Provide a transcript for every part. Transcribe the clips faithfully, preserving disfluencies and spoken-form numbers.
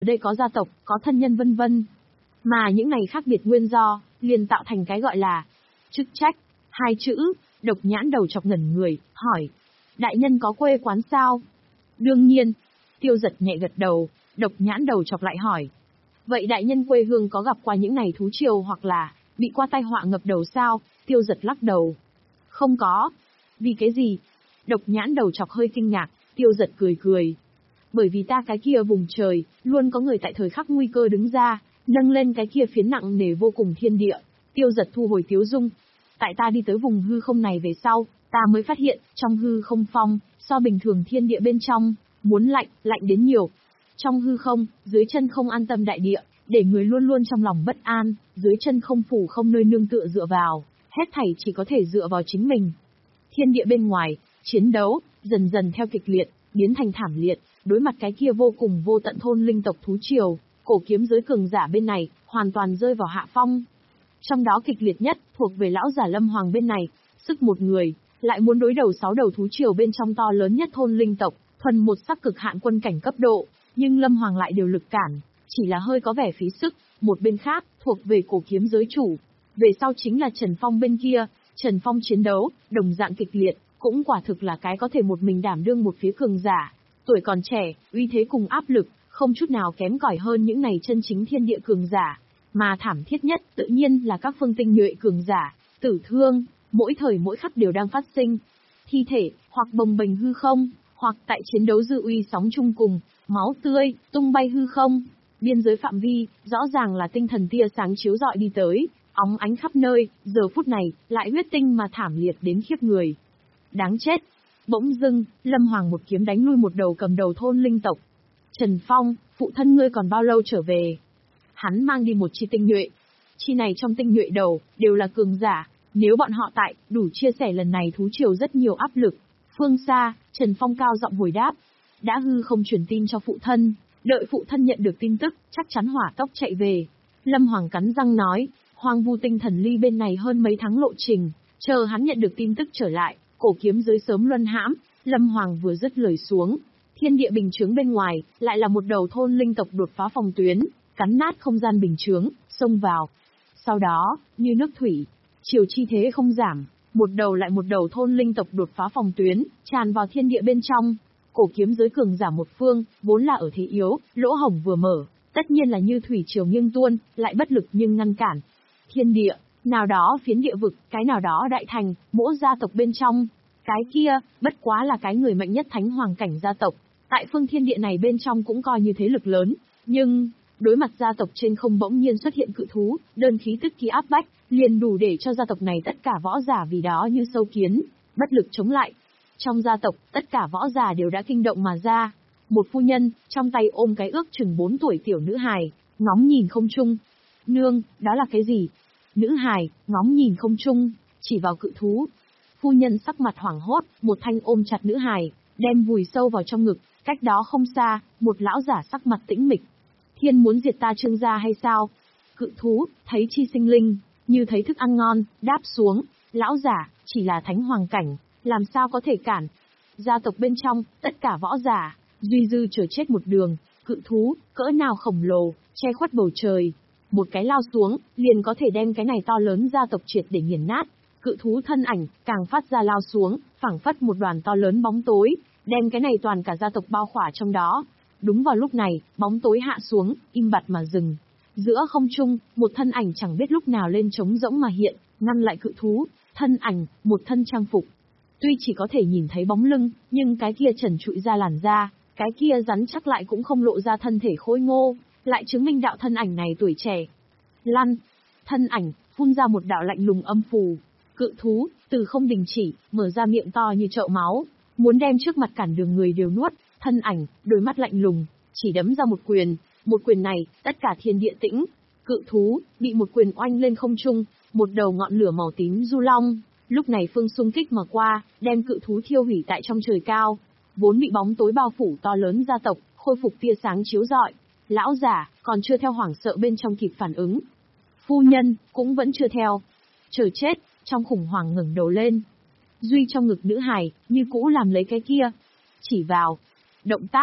đây có gia tộc, có thân nhân vân vân. Mà những này khác biệt nguyên do, liền tạo thành cái gọi là chức trách. Hai chữ, Độc Nhãn Đầu Chọc ngẩn người, hỏi. Đại nhân có quê quán sao? Đương nhiên. Tiêu Giật nhẹ gật đầu, Độc Nhãn Đầu Chọc lại hỏi. Vậy đại nhân quê hương có gặp qua những này thú triều hoặc là bị qua tai họa ngập đầu sao? Tiêu Giật lắc đầu. Không có. Vì cái gì? Độc Nhãn Đầu Chọc hơi kinh ngạc, Tiêu Giật cười cười. Bởi vì ta cái kia vùng trời, luôn có người tại thời khắc nguy cơ đứng ra, nâng lên cái kia phiến nặng nề vô cùng thiên địa. Tiêu Giật thu hồi tiếu dung. Tại ta đi tới vùng hư không này về sau, ta mới phát hiện, trong hư không phong, so bình thường thiên địa bên trong, muốn lạnh, lạnh đến nhiều. Trong hư không, dưới chân không an tâm đại địa, để người luôn luôn trong lòng bất an, dưới chân không phủ không nơi nương tựa dựa vào, hết thảy chỉ có thể dựa vào chính mình. Thiên địa bên ngoài, chiến đấu, dần dần theo kịch liệt, biến thành thảm liệt, đối mặt cái kia vô cùng vô tận thôn linh tộc thú triều, cổ kiếm giới cường giả bên này, hoàn toàn rơi vào hạ phong. Trong đó kịch liệt nhất, thuộc về lão giả Lâm Hoàng bên này, sức một người, lại muốn đối đầu sáu đầu thú triều bên trong to lớn nhất thôn linh tộc, thuần một sắc cực hạn quân cảnh cấp độ, nhưng Lâm Hoàng lại đều lực cản, chỉ là hơi có vẻ phí sức. Một bên khác, thuộc về cổ kiếm giới chủ, về sau chính là Trần Phong bên kia. Trần Phong chiến đấu, đồng dạng kịch liệt, cũng quả thực là cái có thể một mình đảm đương một phía cường giả. Tuổi còn trẻ, uy thế cùng áp lực, không chút nào kém cỏi hơn những này chân chính thiên địa cường giả. Mà thảm thiết nhất, tự nhiên là các phương tinh nhuệ cường giả, tử thương, mỗi thời mỗi khắc đều đang phát sinh. Thi thể, hoặc bồng bềnh hư không, hoặc tại chiến đấu dư uy sóng chung cùng, máu tươi, tung bay hư không. Biên giới phạm vi, rõ ràng là tinh thần tia sáng chiếu rọi đi tới, óng ánh khắp nơi, giờ phút này, lại huyết tinh mà thảm liệt đến khiếp người. Đáng chết! Bỗng dưng, Lâm Hoàng một kiếm đánh lui một đầu cầm đầu thôn linh tộc. Trần Phong, phụ thân ngươi còn bao lâu trở về? Hắn mang đi một chi tinh nhuệ. Chi này trong tinh nhuệ đầu, đều là cường giả, nếu bọn họ tại, đủ chia sẻ lần này thú triều rất nhiều áp lực. Phương xa, Trần Phong cao giọng hồi đáp. Đã hư không truyền tin cho phụ thân, đợi phụ thân nhận được tin tức, chắc chắn hỏa tốc chạy về. Lâm Hoàng cắn răng nói, Hoang Vu Tinh Thần Ly bên này hơn mấy tháng lộ trình, chờ hắn nhận được tin tức trở lại, cổ kiếm giới sớm luân hãm. Lâm Hoàng vừa dứt lời xuống, thiên địa bình chướng bên ngoài, lại là một đầu thôn linh tộc đột phá phòng tuyến, cắn nát không gian bình chướng, xông vào. Sau đó, như nước thủy, chiều chi thế không giảm, một đầu lại một đầu thôn linh tộc đột phá phòng tuyến, tràn vào thiên địa bên trong. Cổ kiếm giới cường giả một phương, vốn là ở thế yếu, lỗ hổng vừa mở, tất nhiên là như thủy triều nghiêng tuôn, lại bất lực nhưng ngăn cản. Thiên địa, nào đó phiến địa vực, cái nào đó đại thành, mỗi gia tộc bên trong, cái kia, bất quá là cái người mạnh nhất thánh hoàng cảnh gia tộc. Tại phương thiên địa này bên trong cũng coi như thế lực lớn, nhưng, đối mặt gia tộc trên không bỗng nhiên xuất hiện cự thú, đơn khí tức khí áp bách, liền đủ để cho gia tộc này tất cả võ giả vì đó như sâu kiến, bất lực chống lại. Trong gia tộc, tất cả võ giả đều đã kinh động mà ra. Một phu nhân, trong tay ôm cái ước chừng bốn tuổi tiểu nữ hài, ngóng nhìn không trung. Nương, đó là cái gì? Nữ hài, ngóng nhìn không trung, chỉ vào cự thú. Phu nhân sắc mặt hoảng hốt, một thanh ôm chặt nữ hài, đem vùi sâu vào trong ngực. Cách đó không xa, một lão giả sắc mặt tĩnh mịch. Thiên muốn diệt ta Trương gia hay sao? Cự thú, thấy chi sinh linh, như thấy thức ăn ngon, đáp xuống. Lão giả, chỉ là thánh hoàng cảnh, làm sao có thể cản? Gia tộc bên trong, tất cả võ giả, duy dư chờ chết một đường. Cự thú, cỡ nào khổng lồ, che khuất bầu trời. Một cái lao xuống, liền có thể đem cái này to lớn gia tộc triệt để nghiền nát. Cự thú thân ảnh, càng phát ra lao xuống, phảng phất một đoàn to lớn bóng tối, đem cái này toàn cả gia tộc bao khỏa trong đó. Đúng vào lúc này, bóng tối hạ xuống, im bặt mà dừng. Giữa không trung, một thân ảnh chẳng biết lúc nào lên trống rỗng mà hiện, ngăn lại cự thú. Thân ảnh, một thân trang phục. Tuy chỉ có thể nhìn thấy bóng lưng, nhưng cái kia trần trụi ra làn da, cái kia rắn chắc lại cũng không lộ ra thân thể khôi ngô, lại chứng minh đạo thân ảnh này tuổi trẻ. Lăn, thân ảnh, phun ra một đạo lạnh lùng âm phù. Cự thú, từ không đình chỉ, mở ra miệng to như chậu máu, muốn đem trước mặt cản đường người đều nuốt. Thân ảnh, đôi mắt lạnh lùng, chỉ đấm ra một quyền. Một quyền này, tất cả thiên địa tĩnh. Cự thú, bị một quyền oanh lên không trung, một đầu ngọn lửa màu tím du long. Lúc này phương xung kích mà qua, đem cự thú thiêu hủy tại trong trời cao. Vốn bị bóng tối bao phủ to lớn gia tộc, khôi phục tia sáng chiếu rọi. Lão giả, còn chưa theo hoảng sợ bên trong kịp phản ứng. Phu nhân, cũng vẫn chưa theo. Chờ chết, trong khủng hoảng ngẩng đầu lên. Duy trong ngực nữ hài, như cũ làm lấy cái kia. Chỉ vào. Động tác.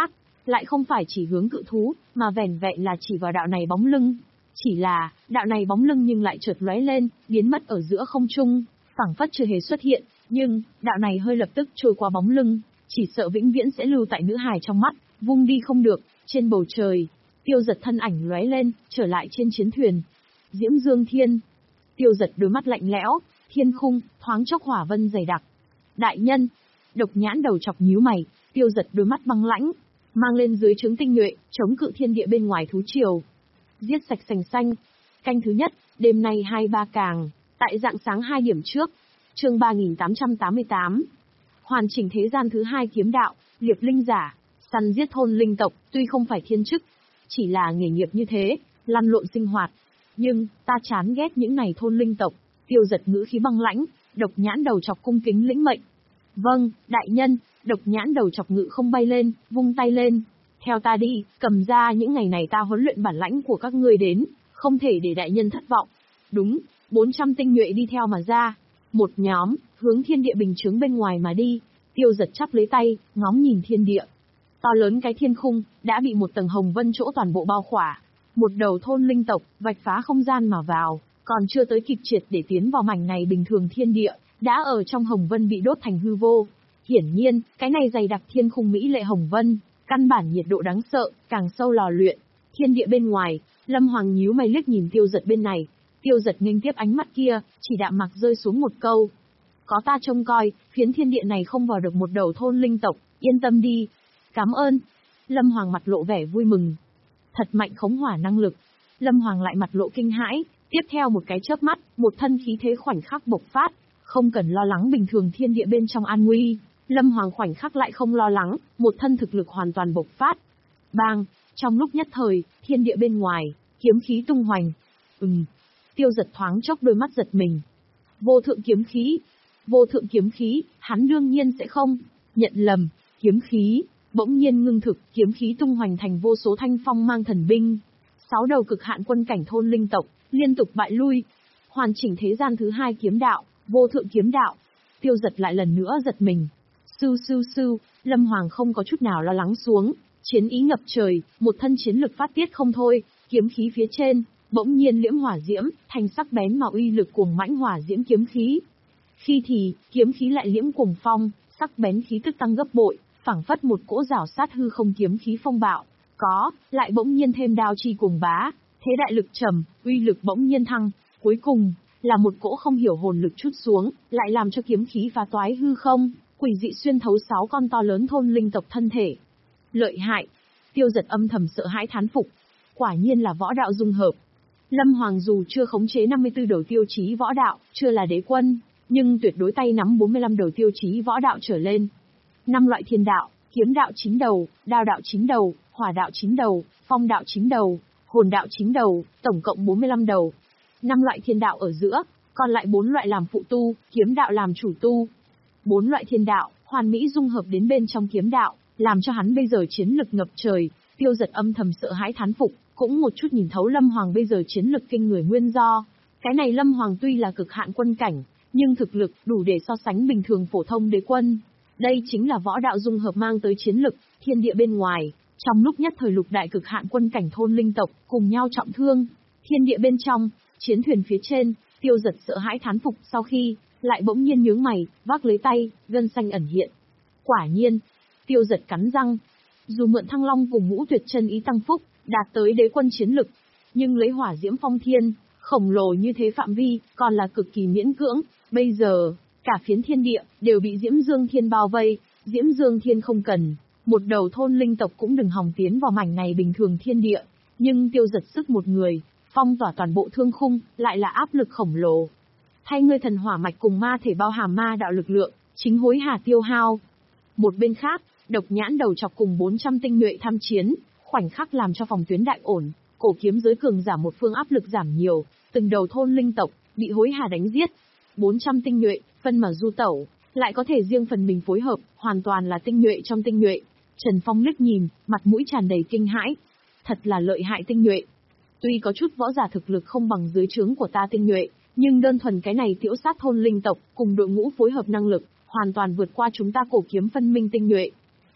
lại không phải chỉ hướng cự thú, mà vẻn vẹn là chỉ vào đạo này bóng lưng. Chỉ là, đạo này bóng lưng nhưng lại chợt lóe lên, biến mất ở giữa không trung, phảng phất chưa hề xuất hiện, nhưng, đạo này hơi lập tức trôi qua bóng lưng, chỉ sợ vĩnh viễn sẽ lưu tại nữ hài trong mắt, vung đi không được. Trên bầu trời, Tiêu Giật thân ảnh lóe lên, trở lại trên chiến thuyền. Diễm Dương Thiên. Tiêu Giật đôi mắt lạnh lẽo, thiên khung, thoáng chốc hỏa vân dày đặc. Đại nhân. Độc Nhãn đầu chọc nhíu mày, Tiêu Giật đôi mắt băng lãnh, mang lên dưới trướng tinh nhuệ, chống cự thiên địa bên ngoài thú triều. Giết sạch sành xanh. Canh thứ nhất, đêm nay hai ba càng, tại rạng sáng hai điểm trước. Chương ba nghìn tám trăm tám mươi tám. Hoàn chỉnh thế gian thứ hai kiếm đạo, liệp linh giả, săn giết thôn linh tộc, tuy không phải thiên chức, chỉ là nghề nghiệp như thế, lăn lộn sinh hoạt. Nhưng, ta chán ghét những này thôn linh tộc. Tiêu Giật ngữ khí băng lãnh, Độc Nhãn đầu chọc cung kính lĩnh mệnh. Vâng, đại nhân. Độc Nhãn đầu chọc ngự không bay lên, vung tay lên. Theo ta đi, cầm ra những ngày này ta huấn luyện bản lãnh của các ngươi đến, không thể để đại nhân thất vọng. Đúng, bốn trăm tinh nhuệ đi theo mà ra. Một nhóm, hướng thiên địa bình chướng bên ngoài mà đi. Tiêu Giật chắp lấy tay, ngóng nhìn thiên địa. To lớn cái thiên khung, đã bị một tầng hồng vân chỗ toàn bộ bao khỏa. Một đầu thôn linh tộc, vạch phá không gian mà vào, còn chưa tới kịp triệt để tiến vào mảnh này bình thường thiên địa, đã ở trong hồng vân bị đốt thành hư vô. Hiển nhiên, cái này dày đặc thiên khung mỹ lệ hồng vân, căn bản nhiệt độ đáng sợ, càng sâu lò luyện. Thiên địa bên ngoài, Lâm Hoàng nhíu mày liếc nhìn Tiêu Giật bên này. Tiêu Giật nghênh tiếp ánh mắt kia, chỉ đạm mạc rơi xuống một câu. Có ta trông coi, phiến thiên địa này không vào được một đầu thôn linh tộc, yên tâm đi. Cảm ơn. Lâm Hoàng mặt lộ vẻ vui mừng. Thật mạnh khống hỏa năng lực. Lâm Hoàng lại mặt lộ kinh hãi, tiếp theo một cái chớp mắt, một thân khí thế khoảnh khắc bộc phát, không cần lo lắng bình thường thiên địa bên trong an nguy. Lâm Hoàng khoảnh khắc lại không lo lắng, một thân thực lực hoàn toàn bộc phát. Bang, trong lúc nhất thời, thiên địa bên ngoài, kiếm khí tung hoành. Ừm. Tiêu Giật thoáng chốc đôi mắt giật mình. Vô thượng kiếm khí. Vô thượng kiếm khí, hắn đương nhiên sẽ không nhận lầm. Kiếm khí, bỗng nhiên ngưng thực, kiếm khí tung hoành thành vô số thanh phong mang thần binh. Sáu đầu cực hạn quân cảnh thôn linh tộc, liên tục bại lui. Hoàn chỉnh thế gian thứ hai kiếm đạo, vô thượng kiếm đạo. Tiêu Giật lại lần nữa giật mình. Sưu sưu sưu, Lâm Hoàng không có chút nào lo lắng xuống, chiến ý ngập trời, một thân chiến lực phát tiết không thôi, kiếm khí phía trên, bỗng nhiên liễm hỏa diễm, thành sắc bén mà uy lực cuồng mãnh hỏa diễm kiếm khí. Khi thì, kiếm khí lại liễm cuồng phong, sắc bén khí tức tăng gấp bội, phảng phất một cỗ rảo sát hư không kiếm khí phong bạo, có, lại bỗng nhiên thêm đao chi cuồng bá, thế đại lực trầm, uy lực bỗng nhiên thăng, cuối cùng, là một cỗ không hiểu hồn lực chút xuống, lại làm cho kiếm khí phá toái hư không. Quỷ dị xuyên thấu sáu con to lớn thôn linh tộc thân thể. Lợi hại. Tiêu Giật âm thầm sợ hãi thán phục. Quả nhiên là võ đạo dung hợp. Lâm Hoàng dù chưa khống chế năm mươi tư đầu tiêu chí võ đạo, chưa là đế quân, nhưng tuyệt đối tay nắm bốn mươi lăm đầu tiêu chí võ đạo trở lên. Năm loại thiên đạo, kiếm đạo chín đầu, đao đạo chín đầu, hỏa đạo chín đầu, phong đạo chín đầu, hồn đạo chín đầu, tổng cộng bốn mươi lăm đầu. Năm loại thiên đạo ở giữa, còn lại bốn loại làm phụ tu, kiếm đạo làm chủ tu. Bốn loại thiên đạo, hoàn mỹ dung hợp đến bên trong kiếm đạo, làm cho hắn bây giờ chiến lực ngập trời. Tiêu Giật âm thầm sợ hãi thán phục, cũng một chút nhìn thấu Lâm Hoàng bây giờ chiến lực kinh người nguyên do. Cái này Lâm Hoàng tuy là cực hạn quân cảnh, nhưng thực lực đủ để so sánh bình thường phổ thông đế quân. Đây chính là võ đạo dung hợp mang tới chiến lực, thiên địa bên ngoài, trong lúc nhất thời lục đại cực hạn quân cảnh thôn linh tộc cùng nhau trọng thương. Thiên địa bên trong, chiến thuyền phía trên, Tiêu Giật sợ hãi thán phục sau khi lại bỗng nhiên nhướng mày, vác lấy tay, gân xanh ẩn hiện. Quả nhiên, Tiêu Giật cắn răng, dù mượn Thăng Long cùng Ngũ Tuyệt chân ý tăng phúc, đạt tới đế quân chiến lực, nhưng lấy hỏa diễm phong thiên, khổng lồ như thế phạm vi, còn là cực kỳ miễn cưỡng. Bây giờ, cả phiến thiên địa đều bị Diễm Dương Thiên bao vây, Diễm Dương Thiên không cần, một đầu thôn linh tộc cũng đừng hòng tiến vào mảnh này bình thường thiên địa, nhưng Tiêu Giật sức một người, phong tỏa toàn bộ thương khung, lại là áp lực khổng lồ. Thay ngươi thần hỏa mạch cùng ma thể bao hàm ma đạo lực lượng, chính hối hả tiêu hao. Một bên khác, Độc Nhãn đầu chọc cùng bốn trăm tinh nhuệ tham chiến, khoảnh khắc làm cho phòng tuyến đại ổn, cổ kiếm giới cường giảm một phương áp lực giảm nhiều, từng đầu thôn linh tộc bị hối hả đánh giết. bốn trăm tinh nhuệ, phân mà du tẩu, lại có thể riêng phần mình phối hợp, hoàn toàn là tinh nhuệ trong tinh nhuệ. Trần Phong liếc nhìn, mặt mũi tràn đầy kinh hãi. Thật là lợi hại tinh nhuệ. Tuy có chút võ giả thực lực không bằng dưới trướng của ta tinh nhuệ, nhưng đơn thuần cái này tiểu sát thôn linh tộc cùng đội ngũ phối hợp năng lực, hoàn toàn vượt qua chúng ta cổ kiếm phân minh tinh nhuệ.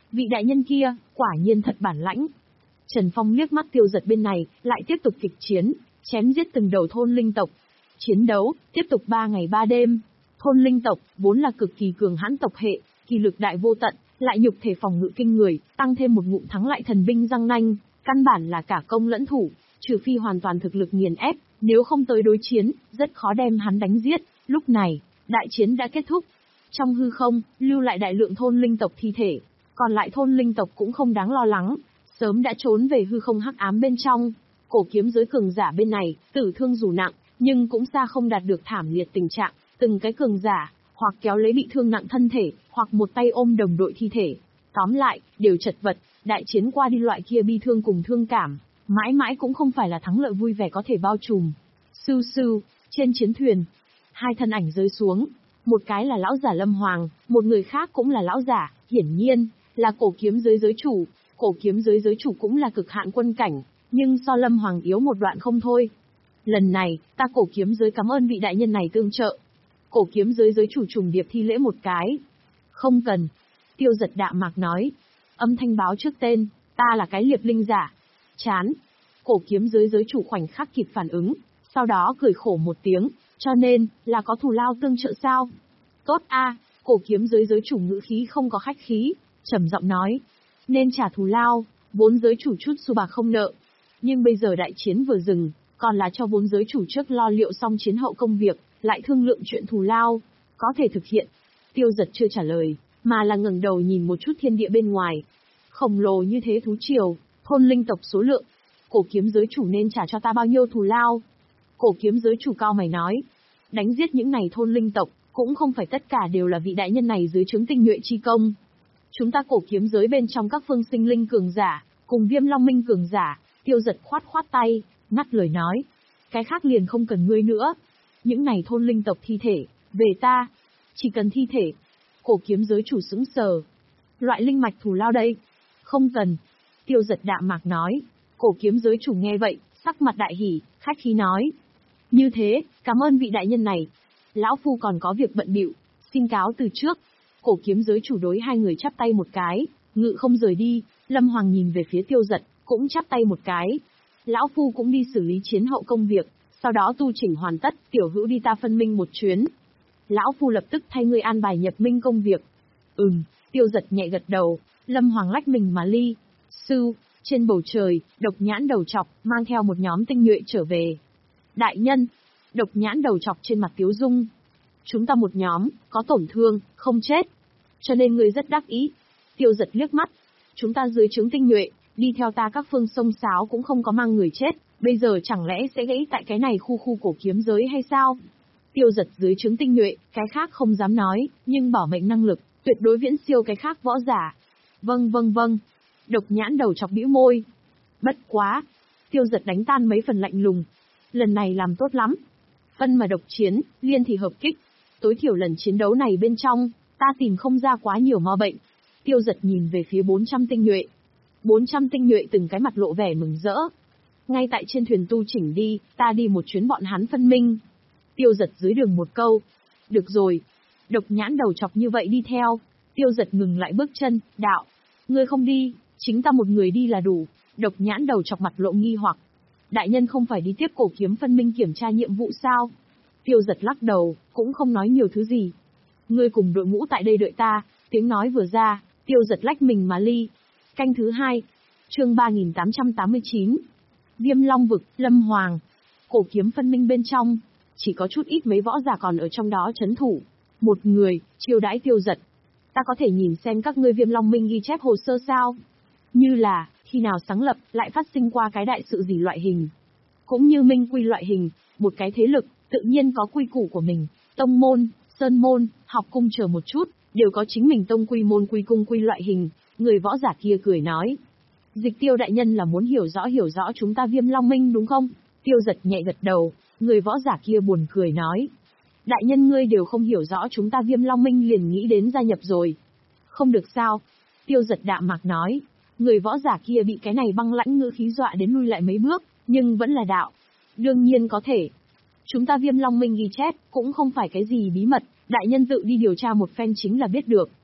vị đại nhân kia, quả nhiên thật bản lãnh. Trần Phong liếc mắt Tiêu Giật bên này, lại tiếp tục kịch chiến, chém giết từng đầu thôn linh tộc. Chiến đấu, tiếp tục ba ngày ba đêm. Thôn linh tộc, vốn là cực kỳ cường hãn tộc hệ, kỳ lực đại vô tận, lại nhục thể phòng ngự kinh người, tăng thêm một ngụm thắng lại thần binh răng nanh, căn bản là cả công lẫn thủ, trừ phi hoàn toàn thực lực nghiền ép, nếu không tới đối chiến, rất khó đem hắn đánh giết. Lúc này, đại chiến đã kết thúc. Trong hư không, lưu lại đại lượng thôn linh tộc thi thể, còn lại thôn linh tộc cũng không đáng lo lắng, sớm đã trốn về hư không hắc ám bên trong. Cổ kiếm giới cường giả bên này, tử thương dù nặng, nhưng cũng xa không đạt được thảm liệt tình trạng, từng cái cường giả, hoặc kéo lấy bị thương nặng thân thể, hoặc một tay ôm đồng đội thi thể. Tóm lại, đều chật vật, đại chiến qua đi loại kia bi thương cùng thương cảm, mãi mãi cũng không phải là thắng lợi vui vẻ có thể bao trùm. Sưu sưu, trên chiến thuyền, hai thân ảnh rơi xuống, một cái là lão giả Lâm Hoàng, một người khác cũng là lão giả, hiển nhiên, là cổ kiếm giới giới chủ. Cổ kiếm giới giới chủ cũng là cực hạn quân cảnh, nhưng so Lâm Hoàng yếu một đoạn không thôi. Lần này, ta cổ kiếm giới cảm ơn vị đại nhân này tương trợ. Cổ kiếm giới giới chủ trùng điệp thi lễ một cái. Không cần. Tiêu Giật đạm mạc nói. Âm thanh báo trước tên, ta là cái liệp linh giả. Chán. Cổ kiếm giới giới chủ khoảnh khắc kịp phản ứng, sau đó cười khổ một tiếng, cho nên, là có thù lao tương trợ sao? Tốt a. Cổ kiếm giới giới chủ ngữ khí không có khách khí, trầm giọng nói. Nên trả thù lao, vốn giới chủ chút xu bạc không nợ. Nhưng bây giờ đại chiến vừa dừng, còn là cho vốn giới chủ trước lo liệu xong chiến hậu công việc, lại thương lượng chuyện thù lao, có thể thực hiện. Tiêu Giật chưa trả lời, mà là ngẩng đầu nhìn một chút thiên địa bên ngoài. Khổng lồ như thế thú triều, thôn linh tộc số lượng, cổ kiếm giới chủ nên trả cho ta bao nhiêu thù lao? Cổ kiếm giới chủ cao mày nói, đánh giết những này thôn linh tộc, cũng không phải tất cả đều là vị đại nhân này dưới trướng tinh nhuệ chi công. Chúng ta cổ kiếm giới bên trong các phương sinh linh cường giả, cùng Viêm Long Minh cường giả. Tiêu Giật khoát khoát tay, ngắt lời nói, cái khác liền không cần ngươi nữa. Những này thôn linh tộc thi thể, về ta, chỉ cần thi thể. Cổ kiếm giới chủ sững sờ. Loại linh mạch thù lao đây, không cần. Tiêu Giật đạm mạc nói. Cổ kiếm giới chủ nghe vậy, sắc mặt đại hỉ, khách khí nói, như thế, cảm ơn vị đại nhân này. Lão phu còn có việc bận bịu, xin cáo từ trước. Cổ kiếm giới chủ đối hai người chắp tay một cái, ngự không rời đi. Lâm Hoàng nhìn về phía Tiêu Giật, cũng chắp tay một cái. Lão phu cũng đi xử lý chiến hậu công việc, sau đó tu chỉnh hoàn tất, tiểu hữu đi ta phân minh một chuyến. Lão phu lập tức thay ngươi an bài nhập minh công việc. Ừm, Tiêu Giật nhẹ gật đầu. Lâm Hoàng lách mình mà ly. Sư, trên bầu trời, Độc Nhãn đầu chọc mang theo một nhóm tinh nhuệ trở về. Đại nhân, Độc Nhãn đầu chọc trên mặt tiếu dung. Chúng ta một nhóm, có tổn thương, không chết. Cho nên ngươi rất đắc ý. Tiêu Giật liếc mắt. Chúng ta dưới trướng tinh nhuệ, đi theo ta các phương sông sáo cũng không có mang người chết, bây giờ chẳng lẽ sẽ gãy tại cái này khu khu cổ kiếm giới hay sao? Tiêu Giật dưới trướng tinh nhuệ, cái khác không dám nói, nhưng bảo mệnh năng lực, tuyệt đối viễn siêu cái khác võ giả. Vâng vâng vâng. Độc Nhãn đầu chọc bĩu môi. Bất quá. Tiêu Giật đánh tan mấy phần lạnh lùng. Lần này làm tốt lắm. Phân mà độc chiến, liên thì hợp kích. Tối thiểu lần chiến đấu này bên trong, ta tìm không ra quá nhiều ma bệnh. Tiêu Giật nhìn về phía bốn trăm tinh nhuệ. bốn trăm tinh nhuệ từng cái mặt lộ vẻ mừng rỡ. Ngay tại trên thuyền tu chỉnh đi, ta đi một chuyến bọn hắn phân minh. Tiêu Giật dưới đường một câu. Được rồi. Độc Nhãn đầu chọc như vậy đi theo. Tiêu Giật ngừng lại bước chân, đạo. Ngươi không đi, chính ta một người đi là đủ. Độc Nhãn đầu chọc mặt lộ nghi hoặc. Đại nhân không phải đi tiếp cổ kiếm phân minh kiểm tra nhiệm vụ sao? Tiêu Giật lắc đầu, cũng không nói nhiều thứ gì. Ngươi cùng đội ngũ tại đây đợi ta. Tiếng nói vừa ra, Tiêu Giật lách mình mà ly. Canh thứ hai, chương ba nghìn tám trăm tám mươi chín. Viêm Long vực, Lâm Hoàng. Cổ kiếm phân minh bên trong, chỉ có chút ít mấy võ giả còn ở trong đó trấn thủ. Một người, chiêu đãi Tiêu Giật. Ta có thể nhìn xem các ngươi Viêm Long Minh ghi chép hồ sơ sao? Như là, khi nào sáng lập, lại phát sinh qua cái đại sự gì loại hình. Cũng như minh quy loại hình, một cái thế lực, tự nhiên có quy củ của mình. Tông môn, sơn môn, học cung chờ một chút, đều có chính mình tông quy môn quy cung quy loại hình. Người võ giả kia cười nói. Dịch Tiêu đại nhân là muốn hiểu rõ hiểu rõ chúng ta Viêm Long Minh đúng không? Tiêu Giật nhẹ gật đầu, người võ giả kia buồn cười nói. Đại nhân ngươi đều không hiểu rõ chúng ta Viêm Long Minh liền nghĩ đến gia nhập rồi. Không được sao? Tiêu Giật đạm mạc nói. Người võ giả kia bị cái này băng lãnh ngữ khí dọa đến lui lại mấy bước, nhưng vẫn là đạo. Đương nhiên có thể. Chúng ta Viêm Long Minh ghi chép, cũng không phải cái gì bí mật, đại nhân tự đi điều tra một phen chính là biết được.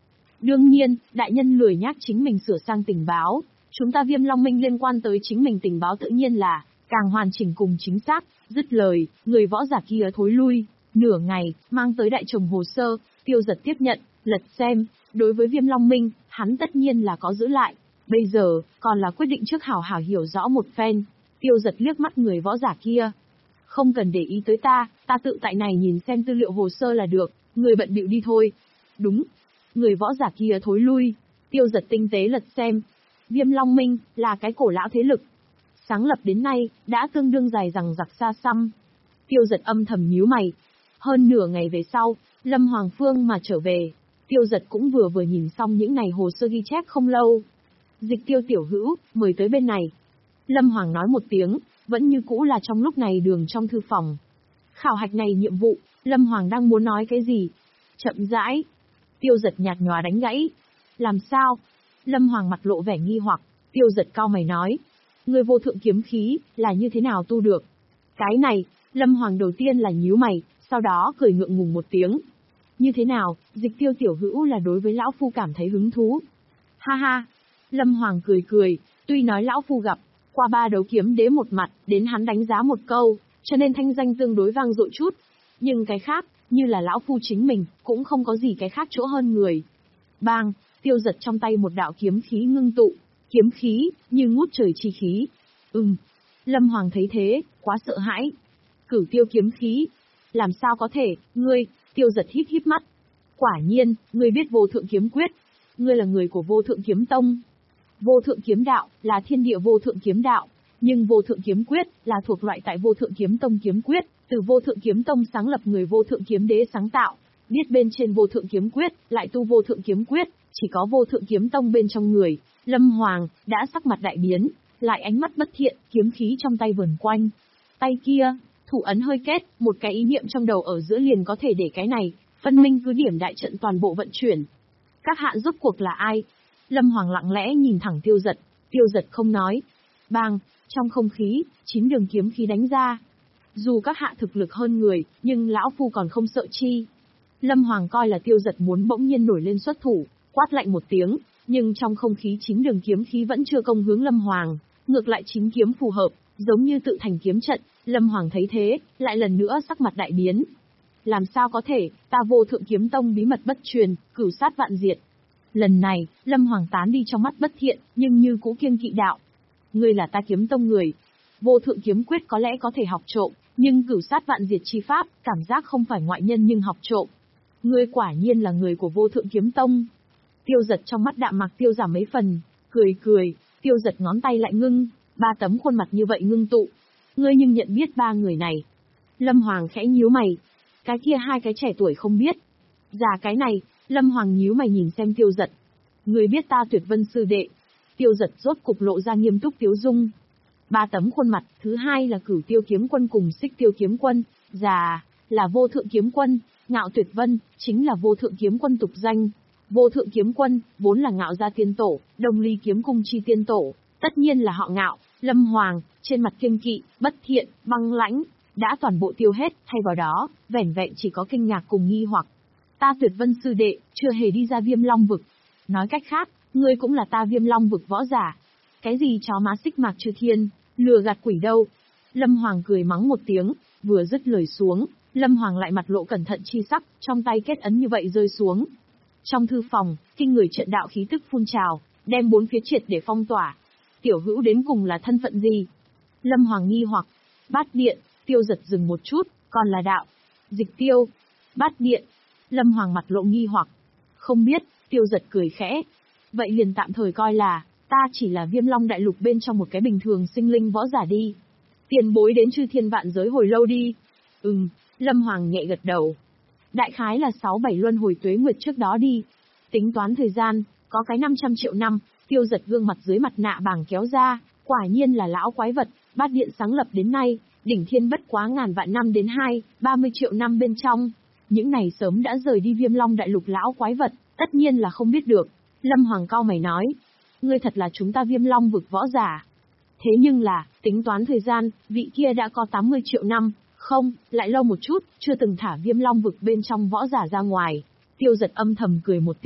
Đương nhiên, đại nhân lười nhác chính mình sửa sang tình báo. Chúng ta Viêm Long Minh liên quan tới chính mình tình báo tự nhiên là càng hoàn chỉnh cùng chính xác. Dứt lời, người võ giả kia thối lui. Nửa ngày, mang tới đại chồng hồ sơ, Tiêu Giật tiếp nhận, lật xem. Đối với Viêm Long Minh, hắn tất nhiên là có giữ lại. Bây giờ, còn là quyết định trước hảo hảo hiểu rõ một phen. Tiêu Giật liếc mắt người võ giả kia. Không cần để ý tới ta, ta tự tại này nhìn xem tư liệu hồ sơ là được, người bận bịu đi thôi. Đúng. Người võ giả kia thối lui. Tiêu Giật tinh tế lật xem. Viêm Long Minh là cái cổ lão thế lực. Sáng lập đến nay, đã tương đương dài rằng giặc xa xăm. Tiêu Giật âm thầm nhíu mày. Hơn nửa ngày về sau, Lâm Hoàng Phương mà trở về. Tiêu Giật cũng vừa vừa nhìn xong những ngày hồ sơ ghi chép không lâu. Dịch Tiêu tiểu hữu, mời tới bên này. Lâm Hoàng nói một tiếng, vẫn như cũ là trong lúc này đường trong thư phòng. Khảo hạch này nhiệm vụ, Lâm Hoàng đang muốn nói cái gì? Chậm rãi. Tiêu Giật nhạt nhòa đánh gãy. Làm sao? Lâm Hoàng mặt lộ vẻ nghi hoặc. Tiêu Giật cau mày nói. Người vô thượng kiếm khí, là như thế nào tu được? Cái này, Lâm Hoàng đầu tiên là nhíu mày, sau đó cười ngượng ngùng một tiếng. Như thế nào, Dịch Tiêu tiểu hữu là đối với lão phu cảm thấy hứng thú. Ha ha. Lâm Hoàng cười cười, tuy nói lão phu gặp qua ba đấu kiếm đế một mặt, đến hắn đánh giá một câu, cho nên thanh danh tương đối vang dội chút. Nhưng cái khác, như là lão phu chính mình, cũng không có gì cái khác chỗ hơn người. Bang, Tiêu Giật trong tay một đạo kiếm khí ngưng tụ, kiếm khí, như ngút trời chi khí. Ừm. Lâm Hoàng thấy thế, quá sợ hãi. Cửu tiêu kiếm khí. Làm sao có thể, ngươi, Tiêu Giật híp híp mắt. Quả nhiên, ngươi biết vô thượng kiếm quyết. Ngươi là người của vô thượng kiếm tông. Vô thượng kiếm đạo, là thiên địa vô thượng kiếm đạo. Nhưng vô thượng kiếm quyết, là thuộc loại tại vô thượng kiếm tông kiếm quyết, từ vô thượng kiếm tông sáng lập người vô thượng kiếm đế sáng tạo. Biết bên trên vô thượng kiếm quyết, lại tu vô thượng kiếm quyết, chỉ có vô thượng kiếm tông bên trong người. Lâm Hoàng, đã sắc mặt đại biến, lại ánh mắt bất thiện, kiếm khí trong tay vờn quanh. Tay kia, thủ ấn hơi kết, một cái ý niệm trong đầu ở giữa liền có thể để cái này, phân minh cứ điểm đại trận toàn bộ vận chuyển. Các hạ rốt cuộc là ai? Lâm Hoàng lặng lẽ nhìn thẳng Tiêu Giật, Tiêu Giật không nói. Bang, trong không khí, chín đường kiếm khí đánh ra. Dù các hạ thực lực hơn người, nhưng lão phu còn không sợ chi. Lâm Hoàng coi là Tiêu Giật muốn bỗng nhiên nổi lên xuất thủ, quát lạnh một tiếng, nhưng trong không khí chín đường kiếm khí vẫn chưa công hướng Lâm Hoàng, ngược lại chín kiếm phù hợp, giống như tự thành kiếm trận. Lâm Hoàng thấy thế, lại lần nữa sắc mặt đại biến. Làm sao có thể, ta vô thượng kiếm tông bí mật bất truyền, cửu sát vạn diệt. Lần này, Lâm Hoàng tán đi trong mắt bất thiện, nhưng như cũ kiêng kỵ đạo. Ngươi là ta kiếm tông người. Vô thượng kiếm quyết có lẽ có thể học trộm, nhưng cửu sát vạn diệt chi pháp, cảm giác không phải ngoại nhân nhưng học trộm. Ngươi quả nhiên là người của vô thượng kiếm tông. Tiêu Giật trong mắt đạm mạc tiêu giảm mấy phần, cười cười, Tiêu Giật ngón tay lại ngưng, ba tấm khuôn mặt như vậy ngưng tụ. Ngươi nhưng nhận biết ba người này. Lâm Hoàng khẽ nhíu mày. Cái kia hai cái trẻ tuổi không biết. Già cái này, Lâm Hoàng nhíu mày nhìn xem Tiêu Giật. Ngươi biết ta Tuyệt Vân sư đệ. Tiêu Giật rốt cục lộ ra nghiêm túc tiếu dung. Ba tấm khuôn mặt, thứ hai là Cửu Tiêu kiếm quân cùng Xích Tiêu kiếm quân, già là Vô Thượng kiếm quân, Ngạo Tuyệt Vân chính là Vô Thượng kiếm quân tục danh. Vô Thượng kiếm quân vốn là Ngạo gia tiên tổ, Đông Ly kiếm cung chi tiên tổ, tất nhiên là họ Ngạo. Lâm Hoàng trên mặt kiêng kỵ, bất thiện, băng lãnh đã toàn bộ tiêu hết, thay vào đó vẻn vẹn chỉ có kinh ngạc cùng nghi hoặc. Ta Tuyệt Vân sư đệ chưa hề đi ra Viêm Long vực. Nói cách khác, ngươi cũng là ta Viêm Long vực võ giả. Cái gì chó má xích mạc chư thiên, lừa gạt quỷ đâu. Lâm Hoàng cười mắng một tiếng, vừa dứt lời xuống, Lâm Hoàng lại mặt lộ cẩn thận chi sắc, trong tay kết ấn như vậy rơi xuống. Trong thư phòng, kinh người trận đạo khí tức phun trào, đem bốn phía triệt để phong tỏa. Tiểu hữu đến cùng là thân phận gì? Lâm Hoàng nghi hoặc. Bát điện. Tiêu Giật dừng một chút, còn là đạo. Dịch Tiêu. Bát điện. Lâm Hoàng mặt lộ nghi hoặc. Không biết. Tiêu Giật cười khẽ. Vậy liền tạm thời coi là ta chỉ là Viêm Long đại lục bên trong một cái bình thường sinh linh võ giả đi. Tiền bối đến chư thiên vạn giới hồi lâu đi. Ừm. Lâm Hoàng nhẹ gật đầu. Đại khái là sáu bảy luân hồi tuế nguyệt trước đó đi. Tính toán thời gian, có cái năm trăm triệu năm. Tiêu Giật gương mặt dưới mặt nạ bàng kéo ra, quả nhiên là lão quái vật. Bát điện sáng lập đến nay, đỉnh thiên bất quá ngàn vạn năm đến hai, ba mươi triệu năm bên trong. Những này sớm đã rời đi Viêm Long đại lục lão quái vật, tất nhiên là không biết được. Lâm Hoàng cau mày nói, ngươi thật là chúng ta Viêm Long vực võ giả. Thế nhưng là, tính toán thời gian, vị kia đã có tám mươi triệu năm, không, lại lâu một chút, chưa từng thả Viêm Long vực bên trong võ giả ra ngoài. Tiêu Giật âm thầm cười một tiếng,